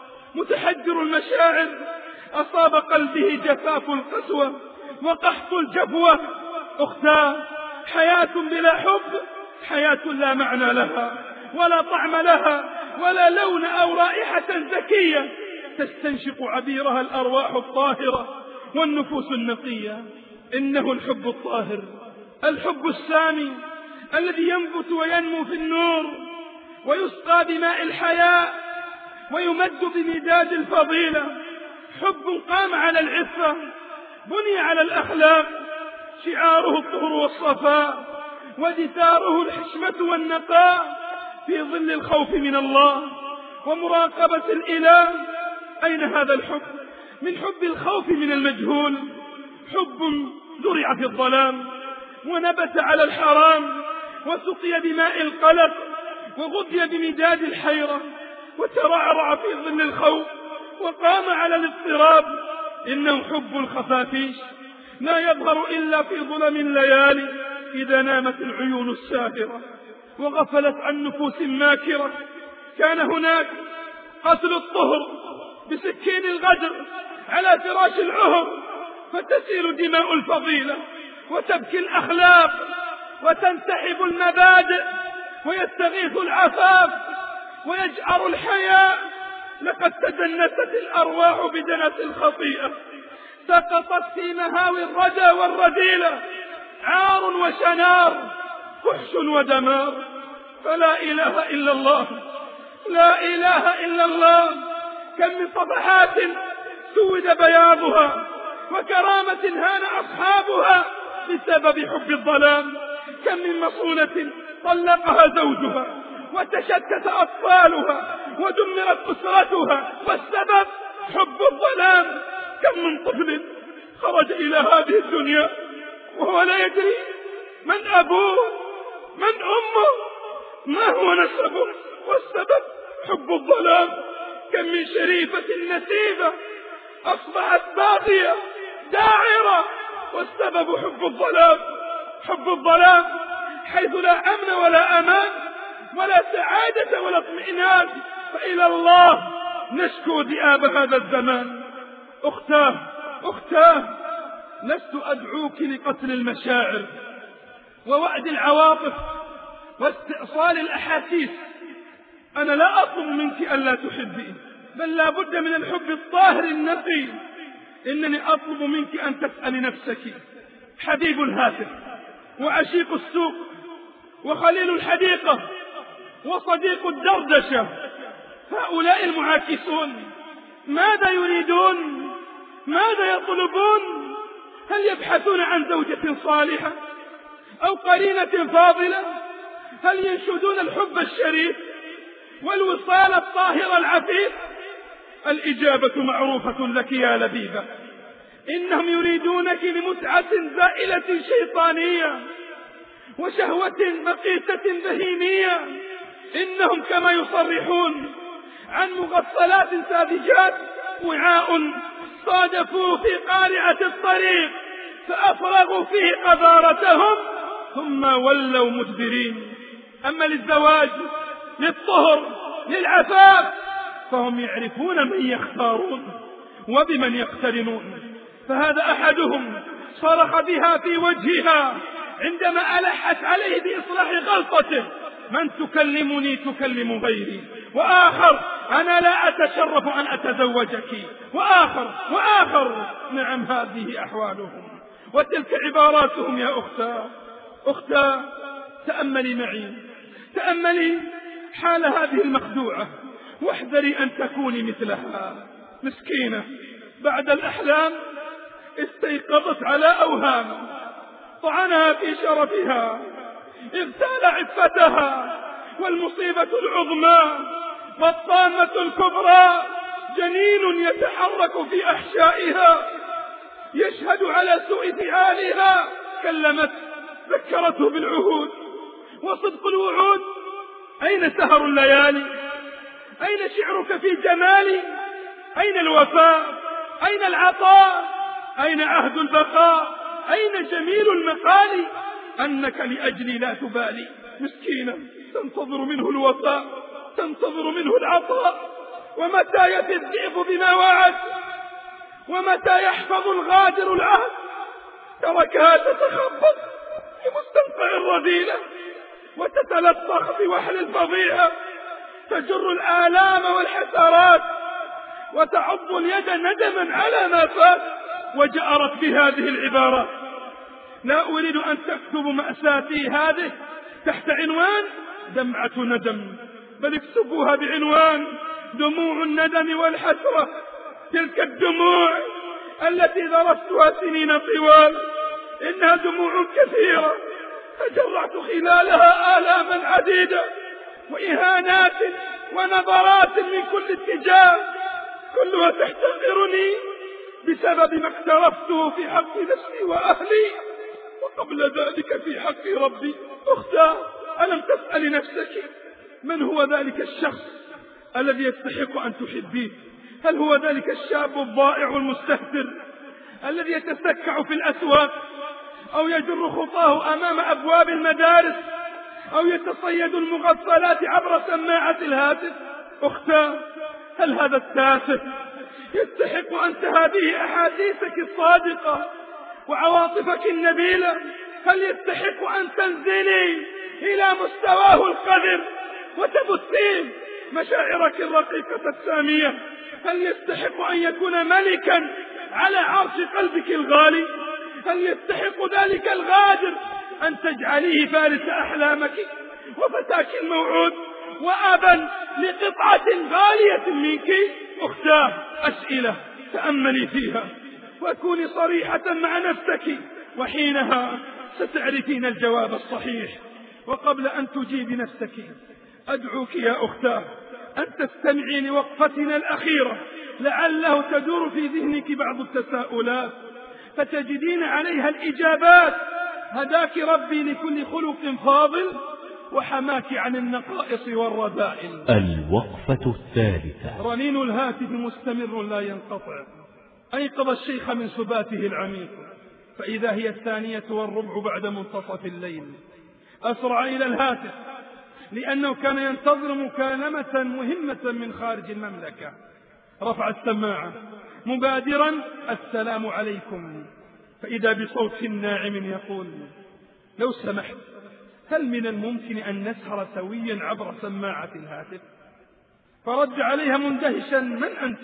[SPEAKER 1] متحجر المشاعر، أصاب قلبه جفاف القسوة وقحط الجفوة. أختاه، حياة بلا حب حياة لا معنى لها ولا طعم لها ولا لون أو رائحة زكية تستنشق عبيرها الأرواح الطاهرة والنفوس النقية. إنه الحب الطاهر، الحب السامي الذي ينبت وينمو في النور ويسقى بماء الحياة ويمد بمداد الفضيلة. حب قام على العفة، بني على الأخلاق، شعاره الطهر والصفاء ودثاره الحشمة والنقاء في ظل الخوف من الله ومراقبة الإله. أين هذا الحب من حب الخوف من المجهول؟ حب زرع في الظلام ونبت على الحرام وسقي بماء القلق وغذي بمداد الحيرة وترعرع في ظل الخوف وقام على الاضطراب. إنه حب الخفافيش، لا يظهر إلا في ظلم الليالي إذا نامت العيون الساهرة وغفلت عن نفوس ماكرة. كان هناك قتل الطهر بسكين الغدر على فراش العهر، فتسيل دماء الفضيلة وتبكي الأخلاق وتنسحب المبادئ ويستغيث العفاف ويجأر الحياء. لقد تدنست الأرواح بدنس الخطيئة، سقطت في مهاوي الردى والرذيلة، عار وشنار، فحش ودمار. فلا إله إلا الله، لا إله إلا الله. كم من صفحات سود بياضها وكرامة هان أصحابها بسبب حب الظلام. كم من مصونة طلقها زوجها وتشتت أطفالها ودمرت أسرتها والسبب حب الظلام. كم من طفل خرج إلى هذه الدنيا وهو لا يدري من أبوه من أمه ما هو نسبه، والسبب حب الظلام. كم من شريفة نسيبة أصبحت باغية داعرة والسبب حب الظلام. حب الظلام حيث لا أمن ولا أمان ولا سعادة ولا اطمئنان، فإلى الله نشكو ذئاب هذا الزمان. أختاه أختاه، لست أدعوك لقتل المشاعر ووعد العواطف واستئصال الأحاسيس. أنا لا أطلب منك ألا تحبي، بل لا بد من الحب الطاهر النقي. إنني أطلب منك أن تسأل نفسك: حبيب الهاتف وعشيق السوق وخليل الحديقة وصديق الدردشة، هؤلاء المعاكسون ماذا يريدون؟ ماذا يطلبون؟ هل يبحثون عن زوجة صالحة أو قرينة فاضلة؟ هل ينشدون الحب الشريف والوصال الطاهر العفيف؟ الإجابة معروفة لك يا لبيبة، إنهم يريدونك لمتعة زائلة شيطانية وشهوة مقيتة بهيمية. إنهم كما يصرحون عن مغفلات ساذجات وعاء صادفوا في قارعة الطريق فأفرغوا فيه قذارتهم ثم ولوا مدبرين. أما للزواج، للطهر، للعفاف، فهم يعرفون من يختارون وبمن يقترنون. فهذا أحدهم صرخ بها في وجهها عندما ألحت عليه بإصلاح غلطته: من تكلمني تكلم غيري. وآخر: أنا لا أتشرف أن أتزوجك. وآخر وآخر نعم، هذه أحوالهم وتلك عباراتهم. يا أختا أختا تأملي معي، تأملي حال هذه المخدوعة، واحذري أن تكوني مثلها. مسكينة بعد الأحلام استيقظت على أوهام طعنها في شرفها، اغتال عفتها. والمصيبة العظمى والطامة الكبرى جنين يتحرك في أحشائها يشهد على سوء فعالها. كلمت، ذكرته بالعهود وصدق الوعود. أين سهر الليالي؟ أين شعرك في جمالي؟ أين الوفاء؟ أين العطاء؟ أين عهد البقاء؟ أين جميل المقال؟ أنك لأجلي لا تبالي. مسكينة تنتظر منه الوفاء، تنتظر منه العطاء. ومتى يفي الذئب بما وعد؟ ومتى يحفظ الغادر العهد؟ تركها تتخبط في مستنقع الرذيلة وتتلطخ بوحل الفظيعة، تجر الآلام والحسرات وتعض اليد ندما على ما فات. وجأرت بهذه العبارة: لا أريد أن تكتب مأساتي هذه تحت عنوان دمعة ندم، بل اكتبوها بعنوان دموع الندم والحسرة. تلك الدموع التي ذرفتها سنين طوال، إنها دموع كثيرة تجرعت خلالها آلاما عديدة وإهانات ونظرات من كل اتجاه، كلها تحتقرني بسبب ما اقترفته في حق نفسي وأهلي، وقبل ذلك في حق ربي. أختاه، ألم تسأل نفسك من هو ذلك الشخص الذي يستحق أن تحبيه؟ هل هو ذلك الشاب الضائع المستهتر الذي يتسكع في الأسواق، أو يجر خطاه أمام أبواب المدارس، أو يتصيد المغفلات عبر سماعة الهاتف؟ أختاه، هل هذا التافه يستحق أنت هذه أحاديثك الصادقة وعواطفك النبيلة؟ هل يستحق أن تنزلي إلى مستواه القذر وتبثين مشاعرك الرقيقة السامية؟ هل يستحق أن يكون ملكا على عرش قلبك الغالي؟ هل يستحق ذلك الغادر أن تجعليه فارس أحلامك وفتاك الموعود وأبا لقطعة غالية منك؟ أختاه، أسئلة تأملي فيها وكوني صريحة مع نفسك، وحينها ستعرفين الجواب الصحيح. وقبل أن تجيب نفسك أدعوك يا أختاه أن تستمعي لوقفتنا الأخيرة، لعله تدور في ذهنك بعض التساؤلات فتجدين عليها الإجابات. هداك ربي لكل خلق فاضل وحماك عن النقائص والرذائل.
[SPEAKER 2] الوقفة الثالثة.
[SPEAKER 1] رنين الهاتف مستمر لا ينقطع أيقظ الشيخ من سباته العميق، فإذا هي الثانية والربع بعد منتصف الليل. أسرع إلى الهاتف لأنه كان ينتظر مكالمة مهمة من خارج المملكة. رفع السماعة مبادرا: السلام عليكم. فإذا بصوت ناعم يقول: لو سمحت، هل من الممكن أن نسهر سويا عبر سماعة الهاتف؟ فرد عليها مندهشا: من أنت؟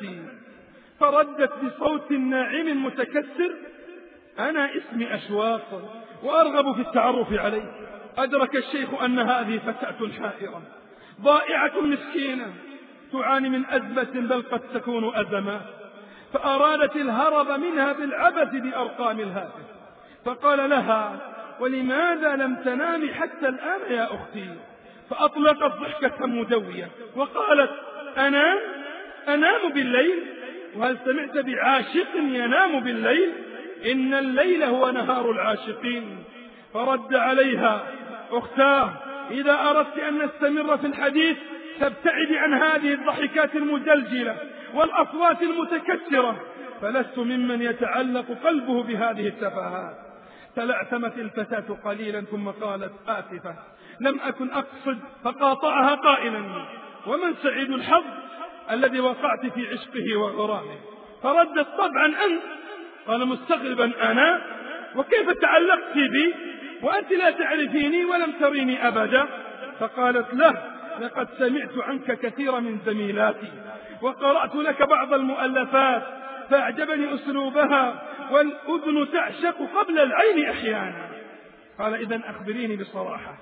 [SPEAKER 1] فردت بصوت ناعم متكسر: أنا اسمي أشواق وأرغب في التعرف عليك. أدرك الشيخ أن هذه فتاة حائرة ضائعة مسكينة تعاني من أزمة بل قد تكون أزمات، فأرادت الهرب منها بالعبث بأرقام الهاتف. فقال لها: ولماذا لم تنامي حتى الآن يا أختي؟ فأطلقت ضحكة مدوية وقالت: أنام؟ أنام بالليل؟ وهل سمعت بعاشق ينام بالليل؟ إن الليل هو نهار العاشقين. فرد عليها أختاه، إذا أردت أن نستمر في الحديث تبتعدي عن هذه الضحكات المجلجلة والأصوات المتكسرة، فلست ممن يتعلق قلبه بهذه التفاهات. تلعثمت الفتاة قليلا ثم قالت: آسفة، لم أكن أقصد، فقاطعها قائلا: ومن سعيد الحظ الذي وقعت في عشقه وغرامه؟ فردت: طبعا أنت. قال مستغربا: أنا؟ وكيف تعلقت بي وأنت لا تعرفيني ولم تريني أبدا؟ فقالت له: لقد سمعت عنك كثير من زميلاتي، وقرأت لك بعض المؤلفات فأعجبني أسلوبها، والأذن تعشق قبل العين أحيانا. قال: إذن أخبريني بصراحة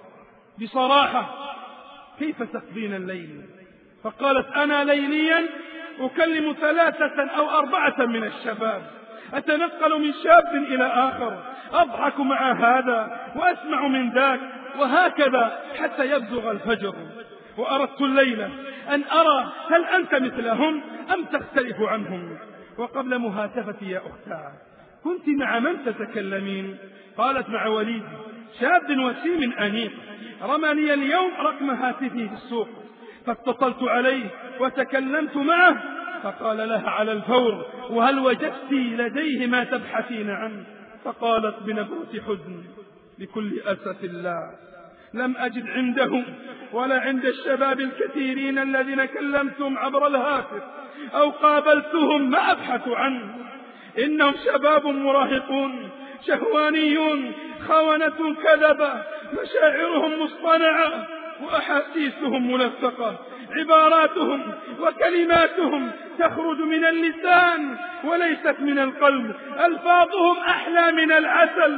[SPEAKER 1] بصراحة كيف تقضين الليل؟ فقالت: أنا ليليا أكلم ثلاثة أو أربعة من الشباب، أتنقل من شاب إلى آخر، أضحك مع هذا وأسمع من ذاك، وهكذا حتى يبزغ الفجر. وأردت الليلة أن أرى هل أنت مثلهم أم تختلف عنهم. وقبل مهاتفتي يا أختاه كنت مع من تتكلمين؟ قالت: مع وليد، شاب وسيم أنيق، رمى لي اليوم رقم هاتفه في السوق، فاتصلت عليه وتكلمت معه، فقال لها على الفور: وهل وجدت لديه ما تبحثين عنه؟ فقالت بنبرة حزن: بكل أسف الله، لم أجد عندهم ولا عند الشباب الكثيرين الذين كلمتهم عبر الهاتف أو قابلتهم ما أبحث عنه. إنهم شباب مراهقون شهوانيون خونة كذبة، مشاعرهم مصطنعة وأحاسيسهم ملفقة، عباراتهم وكلماتهم تخرج من اللسان وليست من القلب، ألفاظهم أحلى من العسل،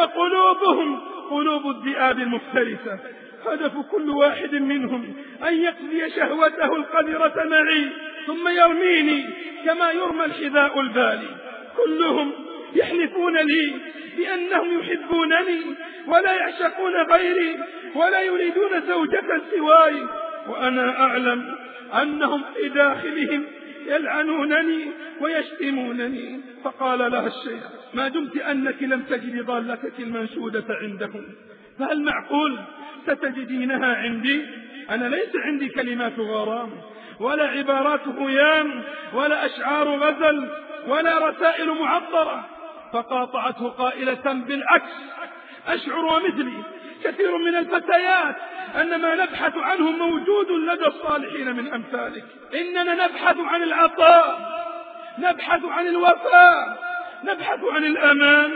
[SPEAKER 1] وقلوبهم قلوب الذئاب المفترسة. هدف كل واحد منهم أن يقضي شهوته القذرة معي ثم يرميني كما يرمى الحذاء البالي. كلهم يحلفون لي بأنهم يحبونني ولا يعشقون غيري ولا يريدون زوجة سواي، وأنا أعلم أنهم في داخلهم يلعنونني ويشتمونني. فقال لها الشيخ: ما دمت أنك لم تجد ضالتك المنشودة عندهم، فهل معقول ستجدينها عندي؟ أنا ليس عندي كلمات غرام ولا عبارات هيام ولا أشعار غزل ولا رسائل معطرة. فقاطعته قائلة: بالعكس، أشعر ومثلي كثير من الفتيات أن ما نبحث عنه موجود لدى الصالحين من أمثالك. إننا نبحث عن العطاء، نبحث عن الوفاء، نبحث عن الأمان،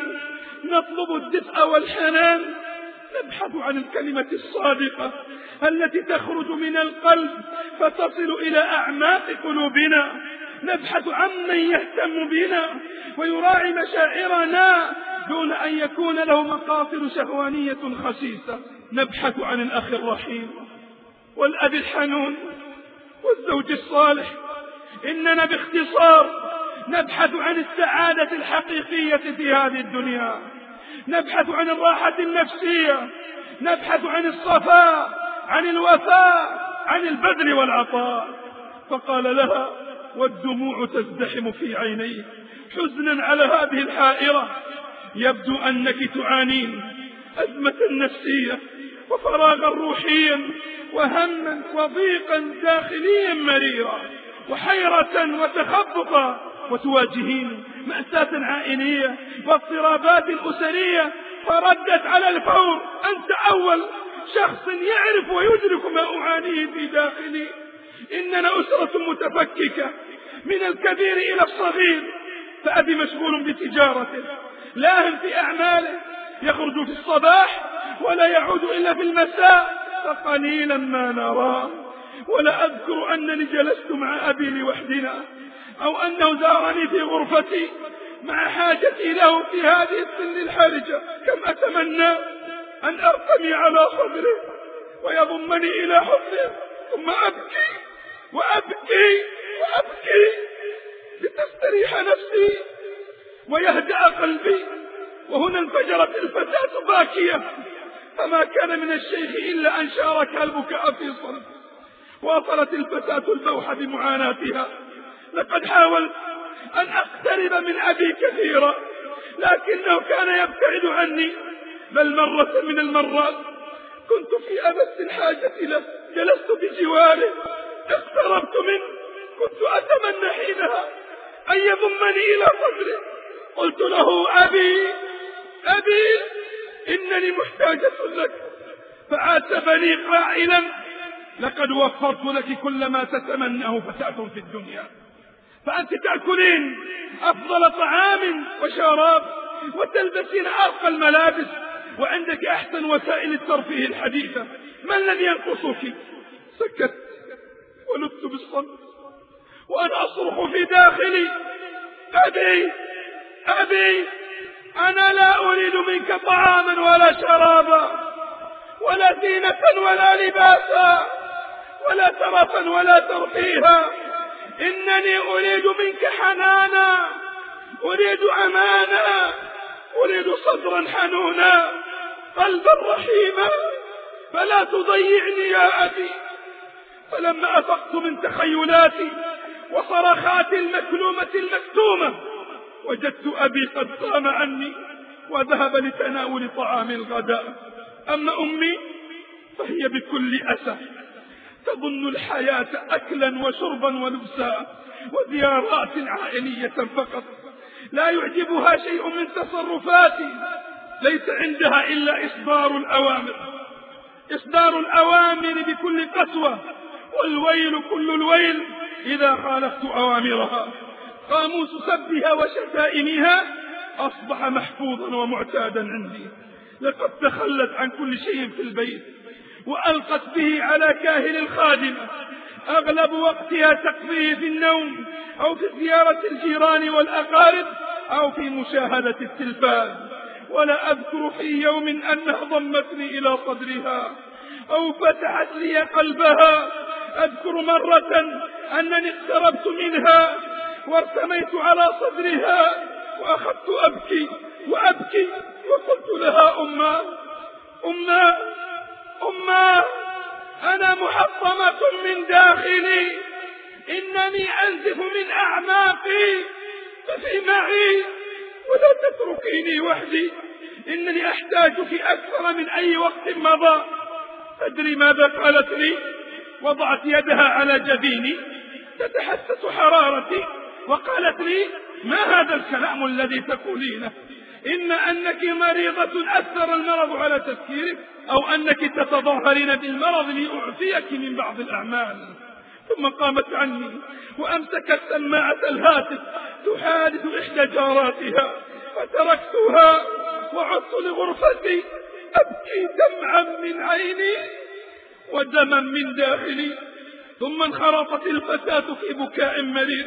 [SPEAKER 1] نطلب الدفء والحنان، نبحث عن الكلمة الصادقة التي تخرج من القلب فتصل إلى أعماق قلوبنا، نبحث عن من يهتم بنا ويراعي مشاعرنا دون أن يكون له مقاصد شهوانية خسيسة، نبحث عن الأخ الرحيم والأب الحنون والزوج الصالح. إننا باختصار نبحث عن السعادة الحقيقية في هذه الدنيا، نبحث عن الراحة النفسية، نبحث عن الصفاء، عن الوفاء، عن البذل والعطاء. فقال لها والدموع تزدحم في عينيه حزنا على هذه الحائرة: يبدو أنك تعانين أزمة نفسية وفراغا روحيا وهما وضيقا داخليا مريرا وحيرة وتخبطا، وتواجهين مأساة عائلية واضطرابات أسرية. فردت على الفور: أنت أول شخص يعرف ويدرك ما أعانيه في داخلي. إننا أسرة متفككة من الكبير إلى الصغير، فأبي مشغول بتجارته، لاهٍ في أعماله، يخرج في الصباح ولا يعود إلا في المساء، فقليلا ما نراه. ولا أذكر أنني جلست مع أبي لوحدنا أو أنه زارني في غرفتي مع حاجتي له في هذه السن الحرجة. كم أتمنى أن أرتمي على صدره ويضمني إلى حضنه، ثم أبكي وأبكي وأبكي لتستريح نفسي ويهدأ قلبي. وهنا انفجرت الفتاة باكية، فما كان من الشيخ إلا أن شارك البكاء في صلب. واصلت الفتاة البوح بمعاناتها: لقد حاولت أن أقترب من أبي كثيرا، لكنه كان يبتعد عني، بل مرة من المرات كنت في أمس الحاجة له، جلست بجواره، اقتربت منه، كنت أتمنى حينها أن يضمني إلى صدره. قلت له: أبي أبي إنني محتاجة لك. فعاتبني قائلا: لقد وفرت لك كل ما تتمناه فتاة في الدنيا، فأنت تأكلين أفضل طعام وشراب وتلبسين أرقى الملابس وعندك أحسن وسائل الترفيه الحديثة، ما الذي ينقصك؟ سكت ولدت بالصمت وأنا أصرخ في داخلي: أبي أبي أنا لا أريد منك طعاما ولا شرابا ولا زينة ولا لباسا ولا ترفا ولا ترفيها، إنني أريد منك حنانا، أريد أمانا، أريد صدرا حنونا، قلبا رحيما، فلا تضيعني يا أبي. فلما أفقت من تخيلاتي وصرخاتي المكلومة المكتومة وجدت أبي قد قام عني وذهب لتناول طعام الغداء. أما أمي فهي بكل أسف تظن الحياة أكلا وشربا ولبسا وزيارات عائلية فقط، لا يعجبها شيء من تصرفاتي، ليس عندها إلا إصدار الأوامر، إصدار الأوامر بكل قسوة، والويل كل الويل إذا خالفت أوامرها. قاموس سبها وشتائمها أصبح محفوظا ومعتادا عندي. لقد تخلت عن كل شيء في البيت وألقت به على كاهل الخادمة، أغلب وقتها تقضيه في النوم أو في زيارة الجيران والأقارب أو في مشاهدة التلفاز. ولا أذكر في يوم أنها ضمتني إلى صدرها أو فتحت لي قلبها. أذكر مرة أنني اقتربت منها وارتميت على صدرها وأخذت أبكي وأبكي وقلت لها: أمّا أمّا أمّا أنا محطمة من داخلي، إنني أنزف من أعماقي، ففي معي ولا تتركيني وحدي، إنني أحتاجك أكثر من أي وقت مضى. تدري ماذا قالت لي؟ وضعت يدها على جبيني تتحسس حرارتي وقالت لي: ما هذا الكلام الذي تقولينه؟ إما أنك مريضة أثر المرض على تفكيرك، أو أنك تتظاهرين بالمرض لأعفيك من بعض الأعمال. ثم قامت عني وأمسكت سماعة الهاتف تحادث إحدى جاراتها، فتركتها وعدت لغرفتي أبكي دمعا من عيني ودما من داخلي. ثم انخرطت الفتاة في بكاء مرير.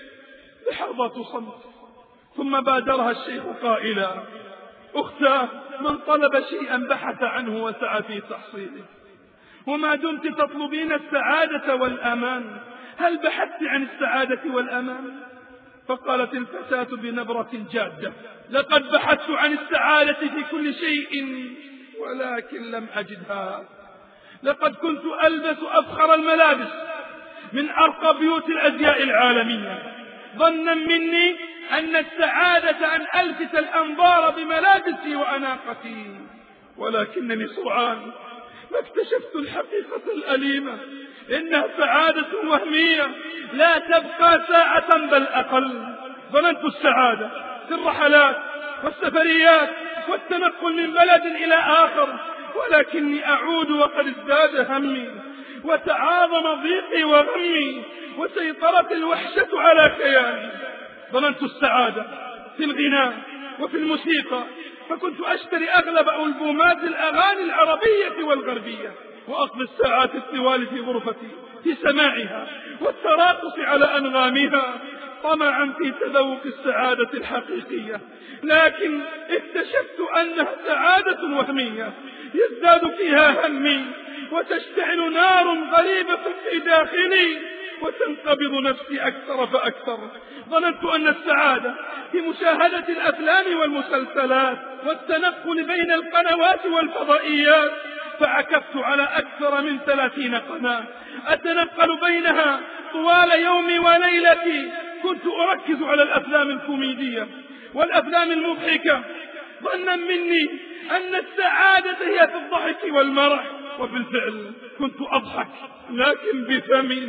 [SPEAKER 1] لحظات صمت، ثم بادرها الشيخ قائلا: أختاه، من طلب شيئا بحث عنه وسعى في تحصيله، وما دمت تطلبين السعادة والأمان، هل بحثت عن السعادة والأمان؟ فقالت الفتاة بنبرة جادة: لقد بحثت عن السعادة في كل شيء ولكن لم أجدها. لقد كنت ألبس أفخر الملابس من أرقى بيوت الأزياء العالمية، ظنا مني أن السعادة أن ألفت الأنظار بملابسي وأناقتي، ولكنني سرعان ما اكتشفت الحقيقة الأليمة، إنها سعادة وهمية لا تبقى ساعة بل أقل. ظننت السعادة في الرحلات والسفريات والتنقل من بلد إلى آخر، ولكني أعود وقد ازداد همي وتعاظم ضيقي وغمي وسيطرت الوحشة على كياني. ظننت السعادة في الغناء وفي الموسيقى، فكنت أشتري أغلب ألبومات الأغاني العربية والغربية وأقضي الساعات الطوال في غرفتي في سماعها والتراقص على أنغامها طمعا في تذوق السعادة الحقيقية. لكن اكتشفت أنها سعادة وهمية يزداد فيها همي وتشتعل نار غريبة في داخلي وتنقبض نفسي أكثر فأكثر. ظننت أن السعادة في مشاهدة الأفلام والمسلسلات والتنقل بين القنوات والفضائيات، فعكفت على أكثر من ثلاثين قناة أتنقل بينها طوال يومي وليلتي. كنت أركز على الأفلام الكوميدية والأفلام المضحكة ظنا مني أن السعادة هي في الضحك والمرح. وبالفعل كنت أضحك لكن بفمي،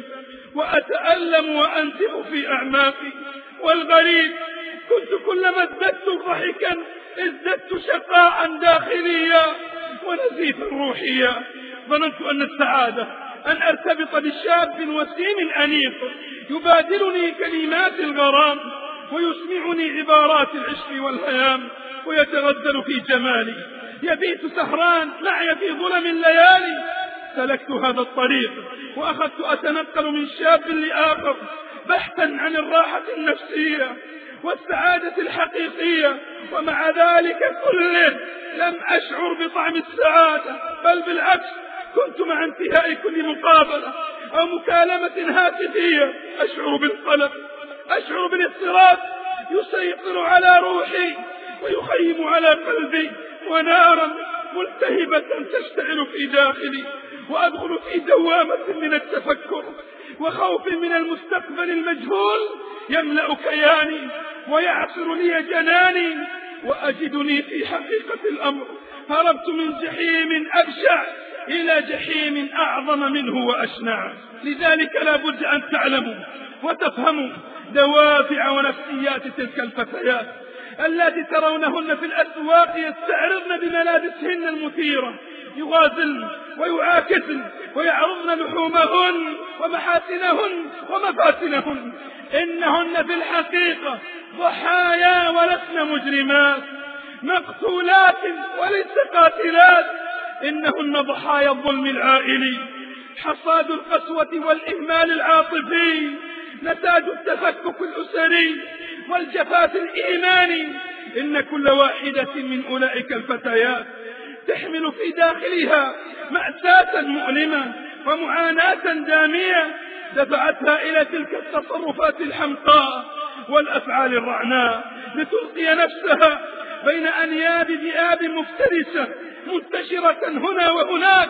[SPEAKER 1] وأتألم وأنتف في أعماقي. والغريب كنت كلما ازددت ضحكا ازددت شقاء داخليا ونزيفا روحيا. ظننت أن السعادة أن أرتبط بشاب وسيم أنيق يبادلني كلمات الغرام ويسمعني عبارات العشق والهيام ويتغزل في جمالي، يبيت سهران معي في ظلم الليالي. سلكت هذا الطريق وأخذت أتنقل من شاب لآخر بحثا عن الراحة النفسية والسعادة الحقيقية، ومع ذلك كله لم أشعر بطعم السعادة، بل بالعكس كنت مع انتهاء كل مقابلة أو مكالمة هاتفية أشعر بالقلق، أشعر بالاضطراب يسيطر على روحي ويخيم على قلبي، ونارا ملتهبة تشتعل في داخلي، وأدخل في دوامة من التفكر وخوف من المستقبل المجهول يملأ كياني ويعصر لي جناني، وأجدني في حقيقة الأمر هربت من جحيم أبشع إلى جحيم أعظم منه وأشنع. لذلك لا بد أن تعلموا وتفهموا دوافع ونفسيات تلك الفتيات التي ترونهن في الأسواق يستعرضن بملابسهن المثيرة، يغازلن ويعاكسن ويعرضن لحومهن ومحاسنهن ومفاتنهن. إنهن في الحقيقة ضحايا ولسن مجرمات، مقتولات وليس قاتلات. إنهن ضحايا الظلم العائلي، حصاد القسوة والإهمال العاطفي، نتاج التفكك الأسري والجفاف الإيماني. إن كل واحدة من أولئك الفتيات تحمل في داخلها مأساة مؤلمة ومعاناة دامية دفعتها إلى تلك التصرفات الحمقاء والأفعال الرعناء، لتلقي نفسها بين أنياب ذئاب مفترسة منتشرة هنا وهناك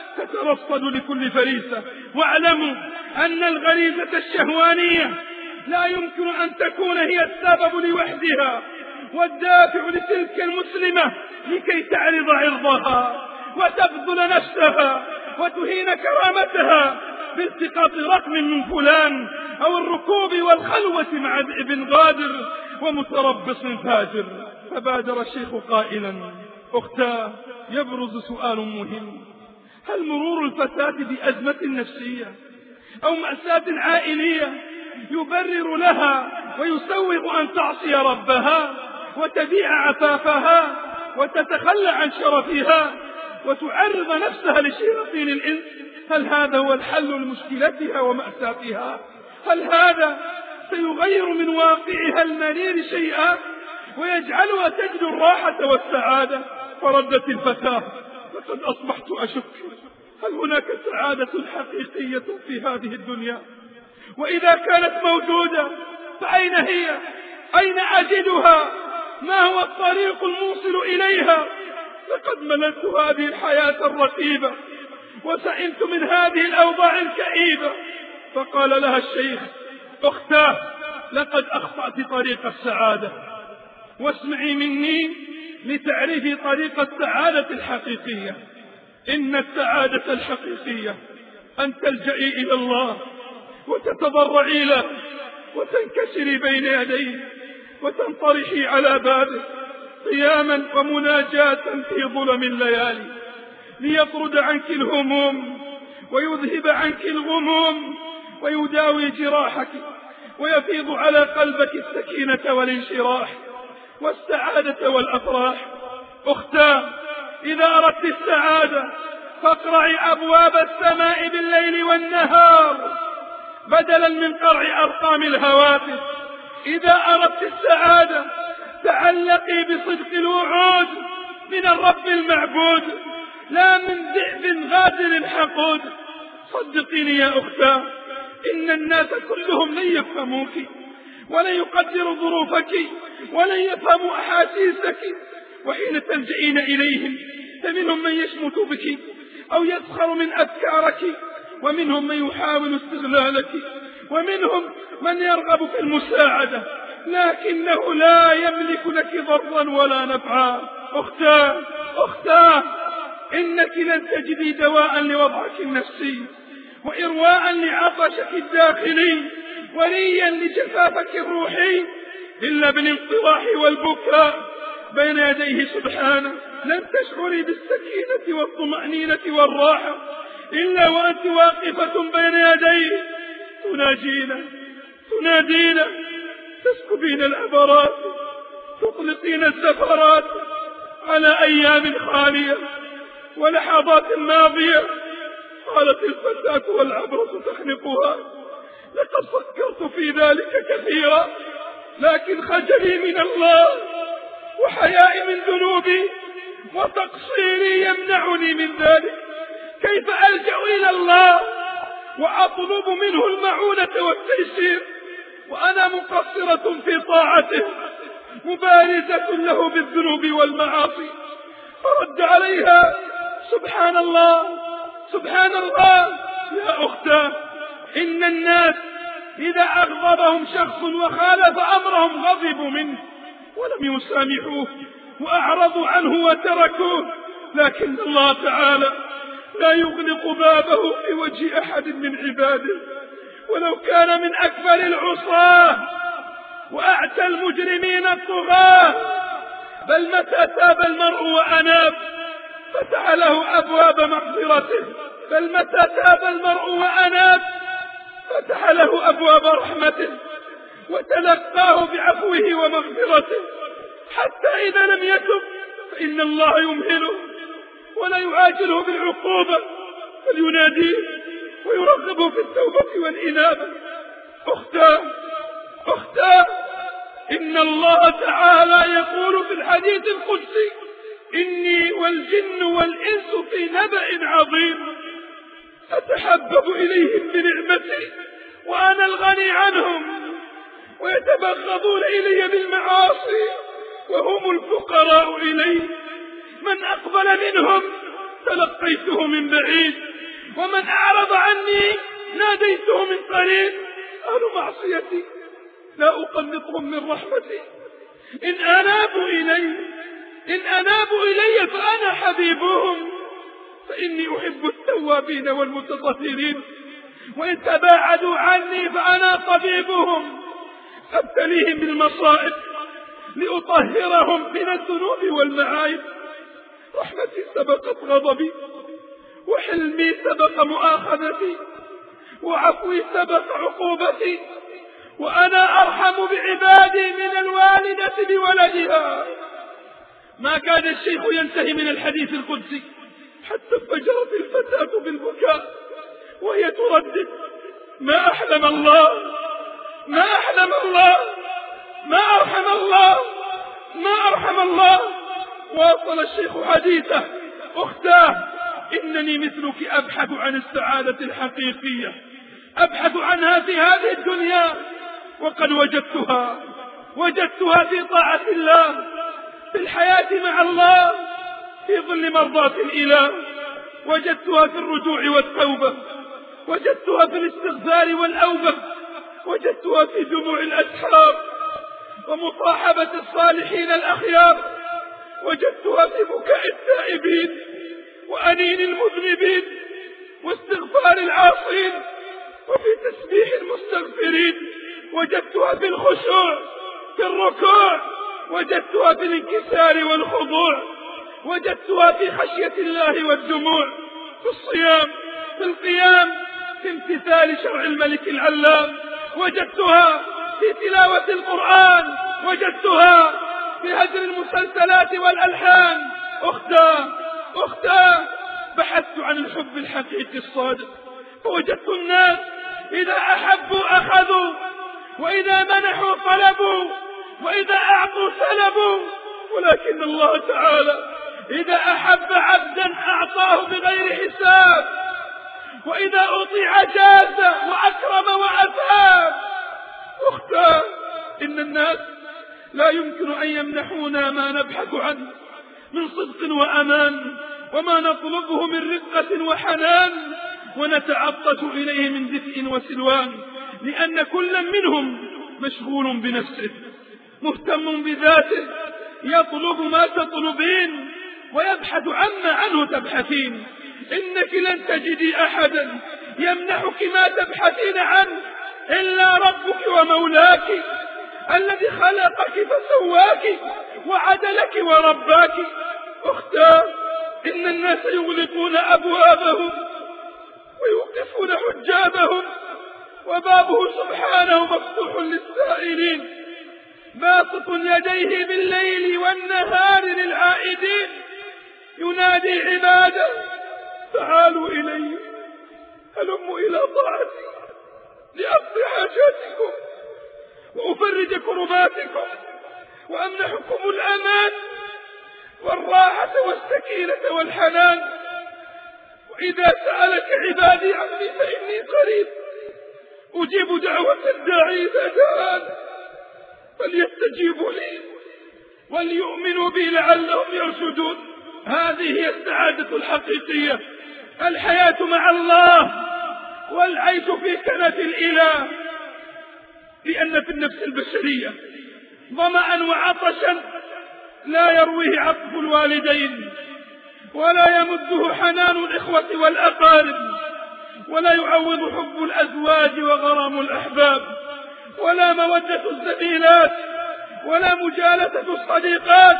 [SPEAKER 1] تترصد لكل فريسة. واعلموا أن الغريزة الشهوانية لا يمكن أن تكون هي السبب لوحدها والدافع لتلك المسلمة لكي تعرض عرضها وتبذل نفسها وتهين كرامتها بالتقاط رقم من فلان أو الركوب والخلوة مع ذئب غادر ومتربص فاجر. فبادر الشيخ قائلا: أختاه، يبرز سؤال مهم: هل مرور الفتاة بأزمة نفسية أو مأساة عائلية يبرر لها ويسوغ أن تعصي ربها وتبيع عفافها وتتخلى عن شرفها وتعرض نفسها لشياطين الإنس؟ هل هذا هو الحل لمشكلتها ومأساتها؟ هل هذا سيغير من واقعها المرير شيئا ويجعلها تجد الراحة والسعادة؟ فردت الفتاة: لقد أصبحت أشك، هل هناك سعادة حقيقية في هذه الدنيا؟ وإذا كانت موجودة فأين هي؟ أين أجدها؟ ما هو الطريق الموصل إليها؟ لقد مللت هذه الحياة الرتيبة وسئمت من هذه الأوضاع الكئيبة. فقال لها الشيخ: أختاه، لقد أخطأت طريق السعادة، واسمعي مني لتعرفي طريق السعادة الحقيقية. إن السعادة الحقيقية أن تلجئي إلى الله وتتضرعي له وتنكسري بين يديه وتنطرحي على بابه قياما ومناجاة في ظلم الليالي، ليطرد عنك الهموم ويذهب عنك الغموم ويداوي جراحك ويفيض على قلبك السكينة والانشراح والسعادة والأفراح. أختاه، إذا أردت السعادة فاقرعي أبواب السماء بالليل والنهار بدلا من قرع أرقام الهواتف. إذا أردت السعادة تعلقي بصدق الوعود من الرب المعبود لا من ذئب غادر حقود. صدقيني يا أختاه، إن الناس كلهم لن يفهموك ولن يقدروا ظروفك ولن يفهموا أحاسيسك، وحين تلجئين إليهم فمنهم من يشمت بك أو يسخر من أفكارك، ومنهم من يحاول استغلالك، ومنهم من يرغب في المساعدة لكنه لا يملك لك ضرا ولا نفعا. أختاه أختاه إنك لن تجدي دواء لوضعك النفسي وإرواء لعطشك الداخلي وليا لجفافك الروحي إلا بالانطراح والبكاء بين يديه سبحانه. لن تشعري بالسكينة والطمأنينة والراحة إلا وأنت واقفة بين يديه تناجينا تنادينا، تسكبين العبرات، تطلقين الزفرات على أيام خالية ولحظات ماضية. قالت الفتاة والعبرة تخنقها: لقد فكرت في ذلك كثيرا، لكن خجلي من الله وحيائي من ذنوبي وتقصيري يمنعني من ذلك. كيف ألجأ إلى الله وأطلب منه المعونة والتيسير وأنا مقصرة في طاعته مبارزة له بالذنوب والمعاصي؟ فرد عليها: سبحان الله سبحان الله يا أختاه، إن الناس إذا أغضبهم شخص وخالف أمرهم غضبوا منه ولم يسامحوه وأعرضوا عنه وتركوه، لكن الله تعالى لا يغلق بابه في وجه أحد من عباده ولو كان من أكبر العصاة وأعتى المجرمين الطغاة. بل متى تاب المرء وأناب فتح له أبواب مغفرته، بل متى تاب المرء وأناب فتح له أبواب رحمته وتلقاه بعفوه ومغفرته، حتى إذا لم يتب فإن الله يمهله ولا يعاجله بالعقوبة، فليناديه ويرغبه في التوبة والإنابة. أختاه أختاه إن الله تعالى يقول في الحديث القدسي: إني والجن والإنس في نبأ عظيم، أتحبب إليهم بنعمتي وأنا الغني عنهم، ويتبغضون إلي بالمعاصي وهم الفقراء إلي. من أقبل منهم تلقيته من بعيد، ومن أعرض عني ناديته من قريب. أهل معصيتي لا أقنطهم من رحمتي، إن أنابوا إلي إن أنابوا إلي فأنا حبيبهم، فإني أحب التوابين والمتطهرين، وإن تباعدوا عني فأنا طبيبهم. أبتليهم بالمصائب لأطهرهم من الذنوب والمعايب. رحمتي سبقت غضبي، وحلمي سبق مؤاخذتي، وعفوي سبق عقوبتي، وأنا أرحم بعبادي من الوالدة بولدها. ما كان الشيخ ينتهي من الحديث القدسي حتى انفجرت الفتاة بالبكاء وهي تردد: ما أحلم الله ما أحلم الله ما أرحم الله ما أرحم الله. واصل الشيخ حديثه: أختاه، إنني مثلك أبحث عن السعادة الحقيقية، أبحث عنها في هذه الدنيا، وقد وجدتها وجدتها في طاعة الله، في الحياة مع الله، في ظل مرضاة الإله. وجدتها في الرجوع والتوبة، وجدتها في الاستغفار والأوبة، وجدتها في دموع الأسحار ومصاحبة الصالحين الأخيار، وجدتها في بكاء التائبين وأنين المذنبين واستغفار العاصين وفي تسبيح المستغفرين. وجدتها في الخشوع في الركوع، وجدتها في الانكسار والخضوع، وجدتها في خشية الله والدموع، في الصيام، في القيام، في امتثال شرع الملك العلام. وجدتها في تلاوة القرآن، وجدتها في هجر المسلسلات والألحان. أختاه أختاه بحثت عن الحب الحقيقي الصادق، فوجدت الناس إذا أحبوا أخذوا، وإذا منحوا طلبوا، وإذا أعطوا سلبوا. ولكن الله تعالى إذا أحب عبدا أعطاه بغير حساب، وإذا أطيع جاز وأكرم وأثاب. أختاه، إن الناس لا يمكن أن يمنحونا ما نبحث عنه من صدق وأمان، وما نطلبه من رقة وحنان، ونتعطش إليه من دفء وسلوان، لأن كل منهم مشغول بنفسه، مهتم بذاته، يطلب ما تطلبين ويبحث عما عنه تبحثين. إنك لن تجدي أحدا يمنحك ما تبحثين عنه إلا ربك ومولاك الذي خلقك فسواك وعدلك ورباك. أختاه، إن الناس يغلقون أبوابهم ويوقفون حجابهم، وبابه سبحانه مفتوح للسائلين، باسط يديه بالليل والنهار للعائدين، ينادي عباده: تعالوا إلي، هلموا إلى طاعتي لأقضي حاجاتكم وأفرج كرباتكم وأمنحكم الأمان والراحة والسكينة والحنان. وإذا سألك عبادي عني فإني قريب أجيب دعوة الداعي إذا دعان، فليستجيبوا لي وليؤمنوا بي لعلهم يرشدون. هذه هي السعادة الحقيقية، الحياة مع الله والعيش في كنف الإله. لأن في النفس البشرية ظمأ وعطشا لا يرويه عطف الوالدين، ولا يمده حنان الإخوة والأقارب، ولا يعوض حب الأزواج وغرام الأحباب، ولا مودة الزميلات، ولا مجالسة الصديقات.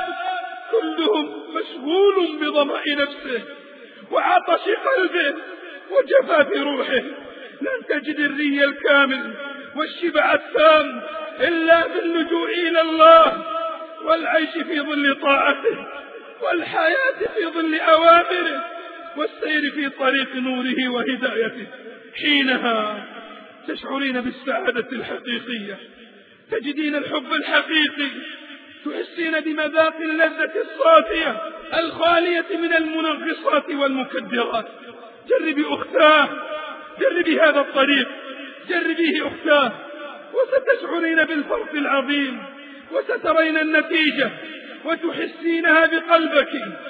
[SPEAKER 1] كلهم مشغول بظمأ نفسه وعطش قلبه وجفاف روحه. لن تجد الري الكامل والشبع التام إلا باللجوء إلى الله والعيش في ظل طاعته والحياة في ظل أوامره والسير في طريق نوره وهدايته. حينها تشعرين بالسعادة الحقيقية، تجدين الحب الحقيقي، تحسين بمذاق اللذة الصافية الخالية من المنغصات والمكدرات. جربي أختاه، جربي هذا الطريق، جربيه أختاه، وستشعرين بالفرق العظيم، وسترين النتيجة وتحسينها بقلبك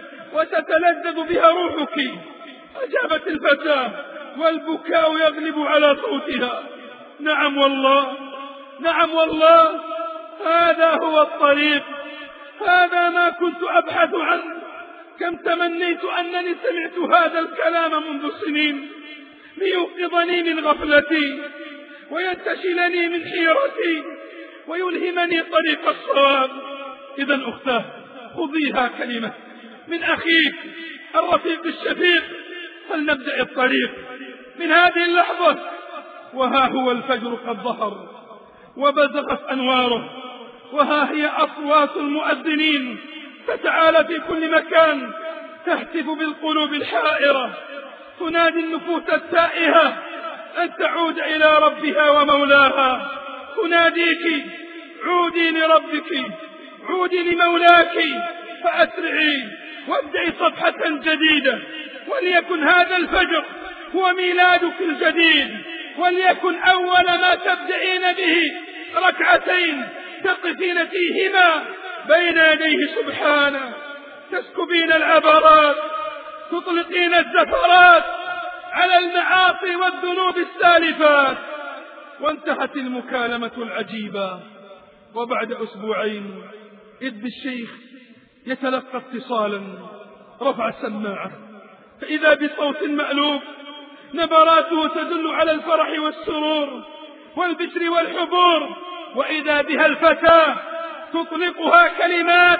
[SPEAKER 1] وتتلذذ بها روحك. أجابت الفتاة والبكاء يغلب على صوتها: نعم والله، نعم والله، هذا هو الطريق، هذا ما كنت أبحث عنه. كم تمنيت أنني سمعت هذا الكلام منذ سنين ليوقظني من غفلتي وينتشلني من حيرتي ويلهمني طريق الصواب. إذا أختاه، خذيها كلمة من أخيك الرفيق الشفيق، فلنبدأ الطريق من هذه اللحظة. وها هو الفجر قد ظهر وبزغت أنواره، وها هي أصوات المؤذنين تتعالى في كل مكان، تهتف بالقلوب الحائرة، تنادي النفوس التائهة أن تعود إلى ربها ومولاها. تناديك: عودي لربك، عودي لمولاك، فأسرعي وابدأي صفحة جديدة. وليكن هذا الفجر هو ميلادك الجديد، وليكن أول ما تبدأين به ركعتين تقفين فيهما بين يديه سبحانه، تسكبين العبرات، تطلقين الزفرات على المعاصي والذنوب السالفات. وانتهت المكالمة العجيبة. وبعد أسبوعين إذ بالشيخ يتلقى اتصالا، رفع السماعة فإذا بصوت مألوف نبراته تدل على الفرح والسرور والبشر والحبور، وإذا بها الفتاة تطلقها كلمات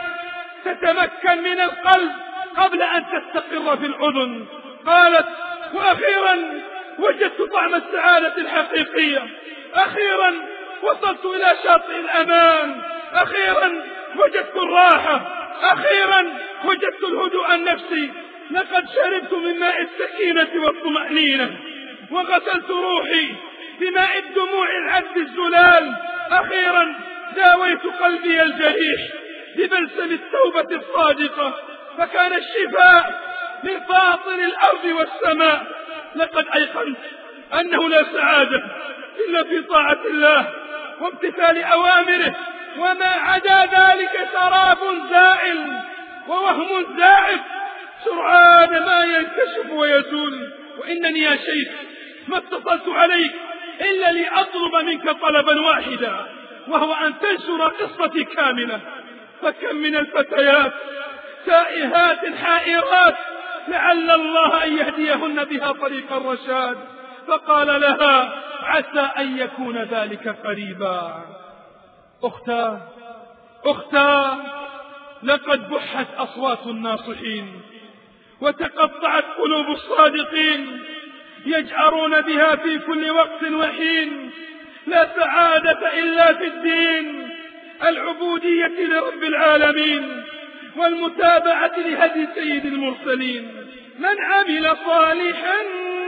[SPEAKER 1] تتمكن من القلب قبل أن تستقر في الأذن. قالت: وأخيرا وجدت طعم السعادة الحقيقية، أخيرا وصلت إلى شاطئ الأمان، أخيرا وجدت الراحة، أخيرا وجدت الهدوء النفسي. لقد شربت من ماء السكينة والطمأنينة، وغسلت روحي بماء الدموع العذب الزلال. أخيرا داويت قلبي الجريح ببلسم التوبة الصادقة، فكان الشفاء من فاطر الأرض والسماء. لقد أيقنت أنه لا سعادة إلا في طاعة الله وامتثال أوامره، وما عدا ذلك سراب زائل ووهم زائف سرعان ما ينكشف ويزول. وإنني يا شيخ ما اتصلت عليك إلا لأطلب منك طلبا واحدا، وهو أن تنشر قصتي كاملة فكم من الفتيات تائهات حائرات لعل الله أن يهديهن بها طريق الرشاد، فقال لها عسى أن يكون ذلك قريبا. أختاه أختاه لقد بحت أصوات الناصحين وتقطعت قلوب الصادقين يجأرون بها في كل وقت وحين. لا سعادة إلا في الدين، العبودية لرب العالمين والمتابعة لهدي سيد المرسلين. من عمل صالحا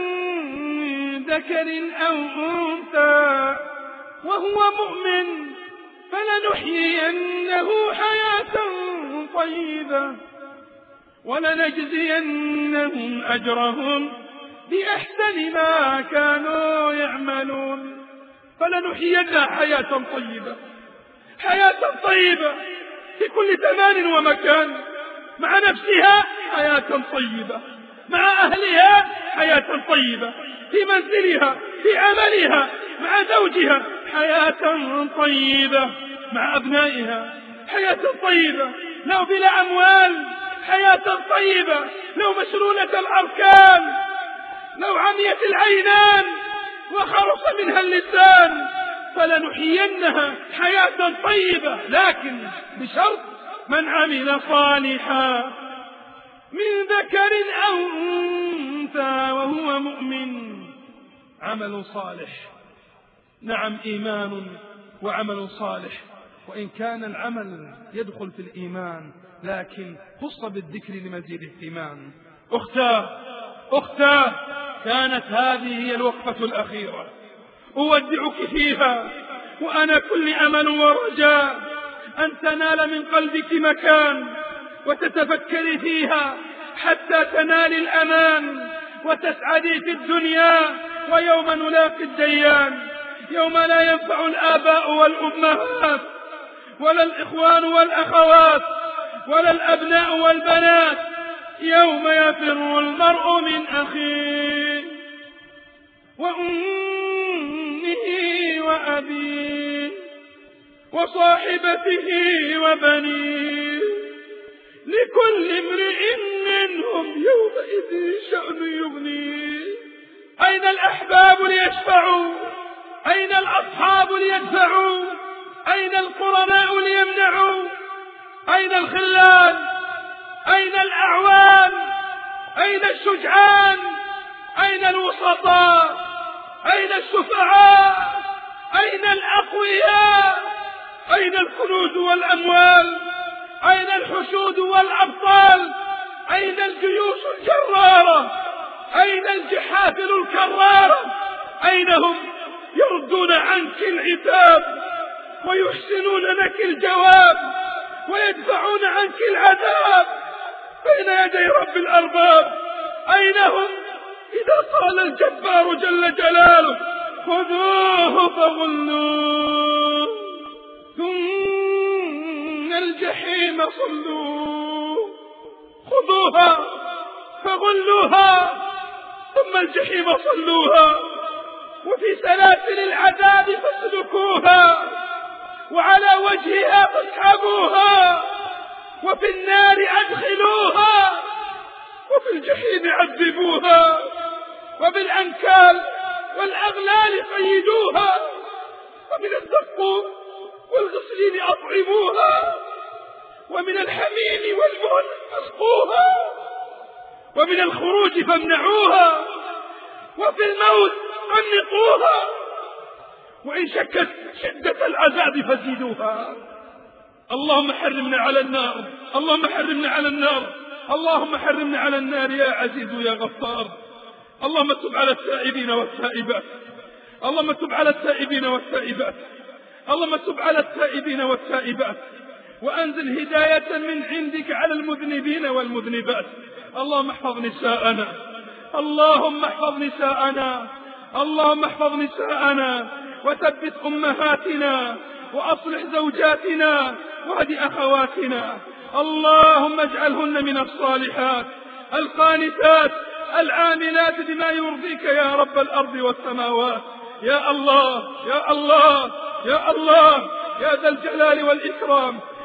[SPEAKER 1] ذكر أو أنثى وهو مؤمن فلنحيينه حياة طيبة ولنجزينهم أجرهم بأحسن ما كانوا يعملون. فلنحيينها حياة طيبة، حياة طيبة في كل زمان ومكان، مع نفسها حياة طيبة، مع أهلها حياة طيبة، في منزلها، في عملها، مع زوجها حياة طيبة، مع أبنائها حياة طيبة، لو بلا أموال حياة طيبة، لو مشلولة الأركان، لو عميت العينان وخرص منها اللسان، فلنحيينها حياة طيبة، لكن بشرط من عمل صالحا من ذكر أو أنثى وهو مؤمن. عمل صالح، نعم إيمان وعمل صالح، وإن كان العمل يدخل في الإيمان لكن خص بالذكر لمزيد اهتمام. أختاه أختاه كانت هذه هي الوقفة الأخيرة، أودعك فيها وأنا كل أمل ورجاء أن تنال من قلبك مكان وتتفكري فيها حتى تنالي الأمان وتسعدي في الدنيا ويوم نلاقي الديان، يوم لا ينفع الآباء والأمهات ولا الإخوان والأخوات ولا الأبناء والبنات، يوم يفر المرء من أخيه وأمه وأبيه وصاحبته وبنيه، لكل امرئ منهم يومئذ شأن يغنيه. أين الأحباب ليشفعوا؟ أين الأصحاب ليدفعوا؟ أين القرناء ليمنعوا؟ أين الخلان؟ أين الأعوان؟ أين الشجعان؟ أين الوسطاء؟ أين الشفعاء؟ أين الأقوياء؟ أين الكنوز والأموال؟ أين الحشود والأبطال؟ أين الجيوش الجرارة؟ أين الجحافل الكرارة؟ أين هم؟ يردون عنك العتاب ويحسنون لك الجواب ويدفعون عنك العذاب بين يدي رب الأرباب. أين هم إذا قال الجبار جل جلاله خذوه فغلوه ثم الجحيم صلوه؟ خذوها فغلوها ثم الجحيم صلوها، وفي سلاسل العذاب فاسلكوها، وعلى وجهها فاسحبوها، وفي النار أدخلوها، وفي الجحيم عذبوها، وبالأنكال والأغلال قيدوها، ومن الزقوم والغسلين أطعموها، ومن الحميم والمهل اسقوها، ومن الخروج فامنعوها، وفي الموت أنقوها، وإن شكت شدة العذاب فزيدوها. اللهم حرمنا على النار، اللهم حرمنا على النار، اللهم حرمنا على النار يا عزيز يا غفار. اللهم تب على التائبين والتائبات، اللهم تب على التائبين والتائبات، اللهم تب على التائبين والتائبات، وأنزل هداية من عندك على المذنبين والمذنبات. اللهم احفظ نساءنا، اللهم احفظ نساءنا، اللهم احفظ نساءنا، وثبت أمهاتنا، وأصلح زوجاتنا، واهد أخواتنا. اللهم اجعلهن من الصالحات القانتات العاملات بما يرضيك يا رب الأرض والسماوات. يا الله يا الله يا الله يا ذا الجلال والإكرام،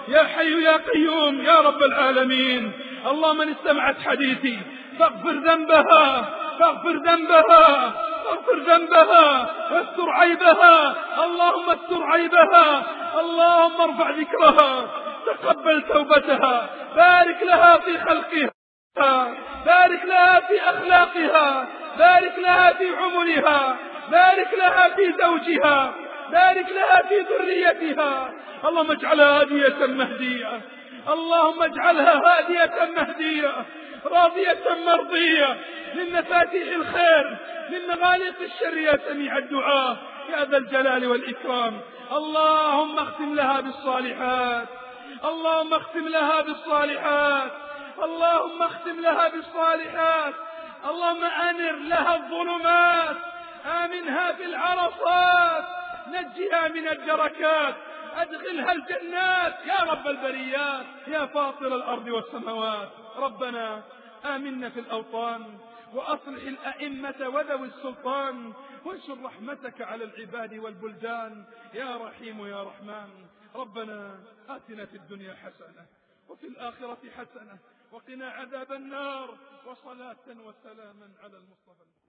[SPEAKER 1] يا حي يا قيوم يا رب العالمين. اللهم من استمعت حديثي فاغفر ذنبها فاغفر ذنبها فاغفر ذنبها واستر عيبها. اللهم استر عيبها. اللهم ارفع ذكرها. تقبل توبتها. بارك لها في خلقها. بارك لها في أخلاقها. بارك لها في عمرها. بارك لها في زوجها. بارك لها في ذريتها. اللهم اجعلها هادية مهدية. اللهم اجعلها هادية مهدية راضية مرضية من مفاتيح الخير من مغاليق الشر يا سميع الدعاء يا ذا الجلال والإكرام. اللهم اختم لها بالصالحات. اللهم اختم لها بالصالحات. اللهم اختم لها بالصالحات. اللهم أنر لها الظلمات. آمنها في العرصات. نجها من الدركات. أدخلها الجنات يا رب البريات يا فاطر الأرض والسماوات. ربنا آمنا في الأوطان وأصلح الأئمة وذوي السلطان وانشر رحمتك على العباد والبلدان يا رحيم يا رحمن. ربنا آتنا في الدنيا حسنة وفي الآخرة حسنة وقنا عذاب النار. وصلاة وسلاما على المصطفى.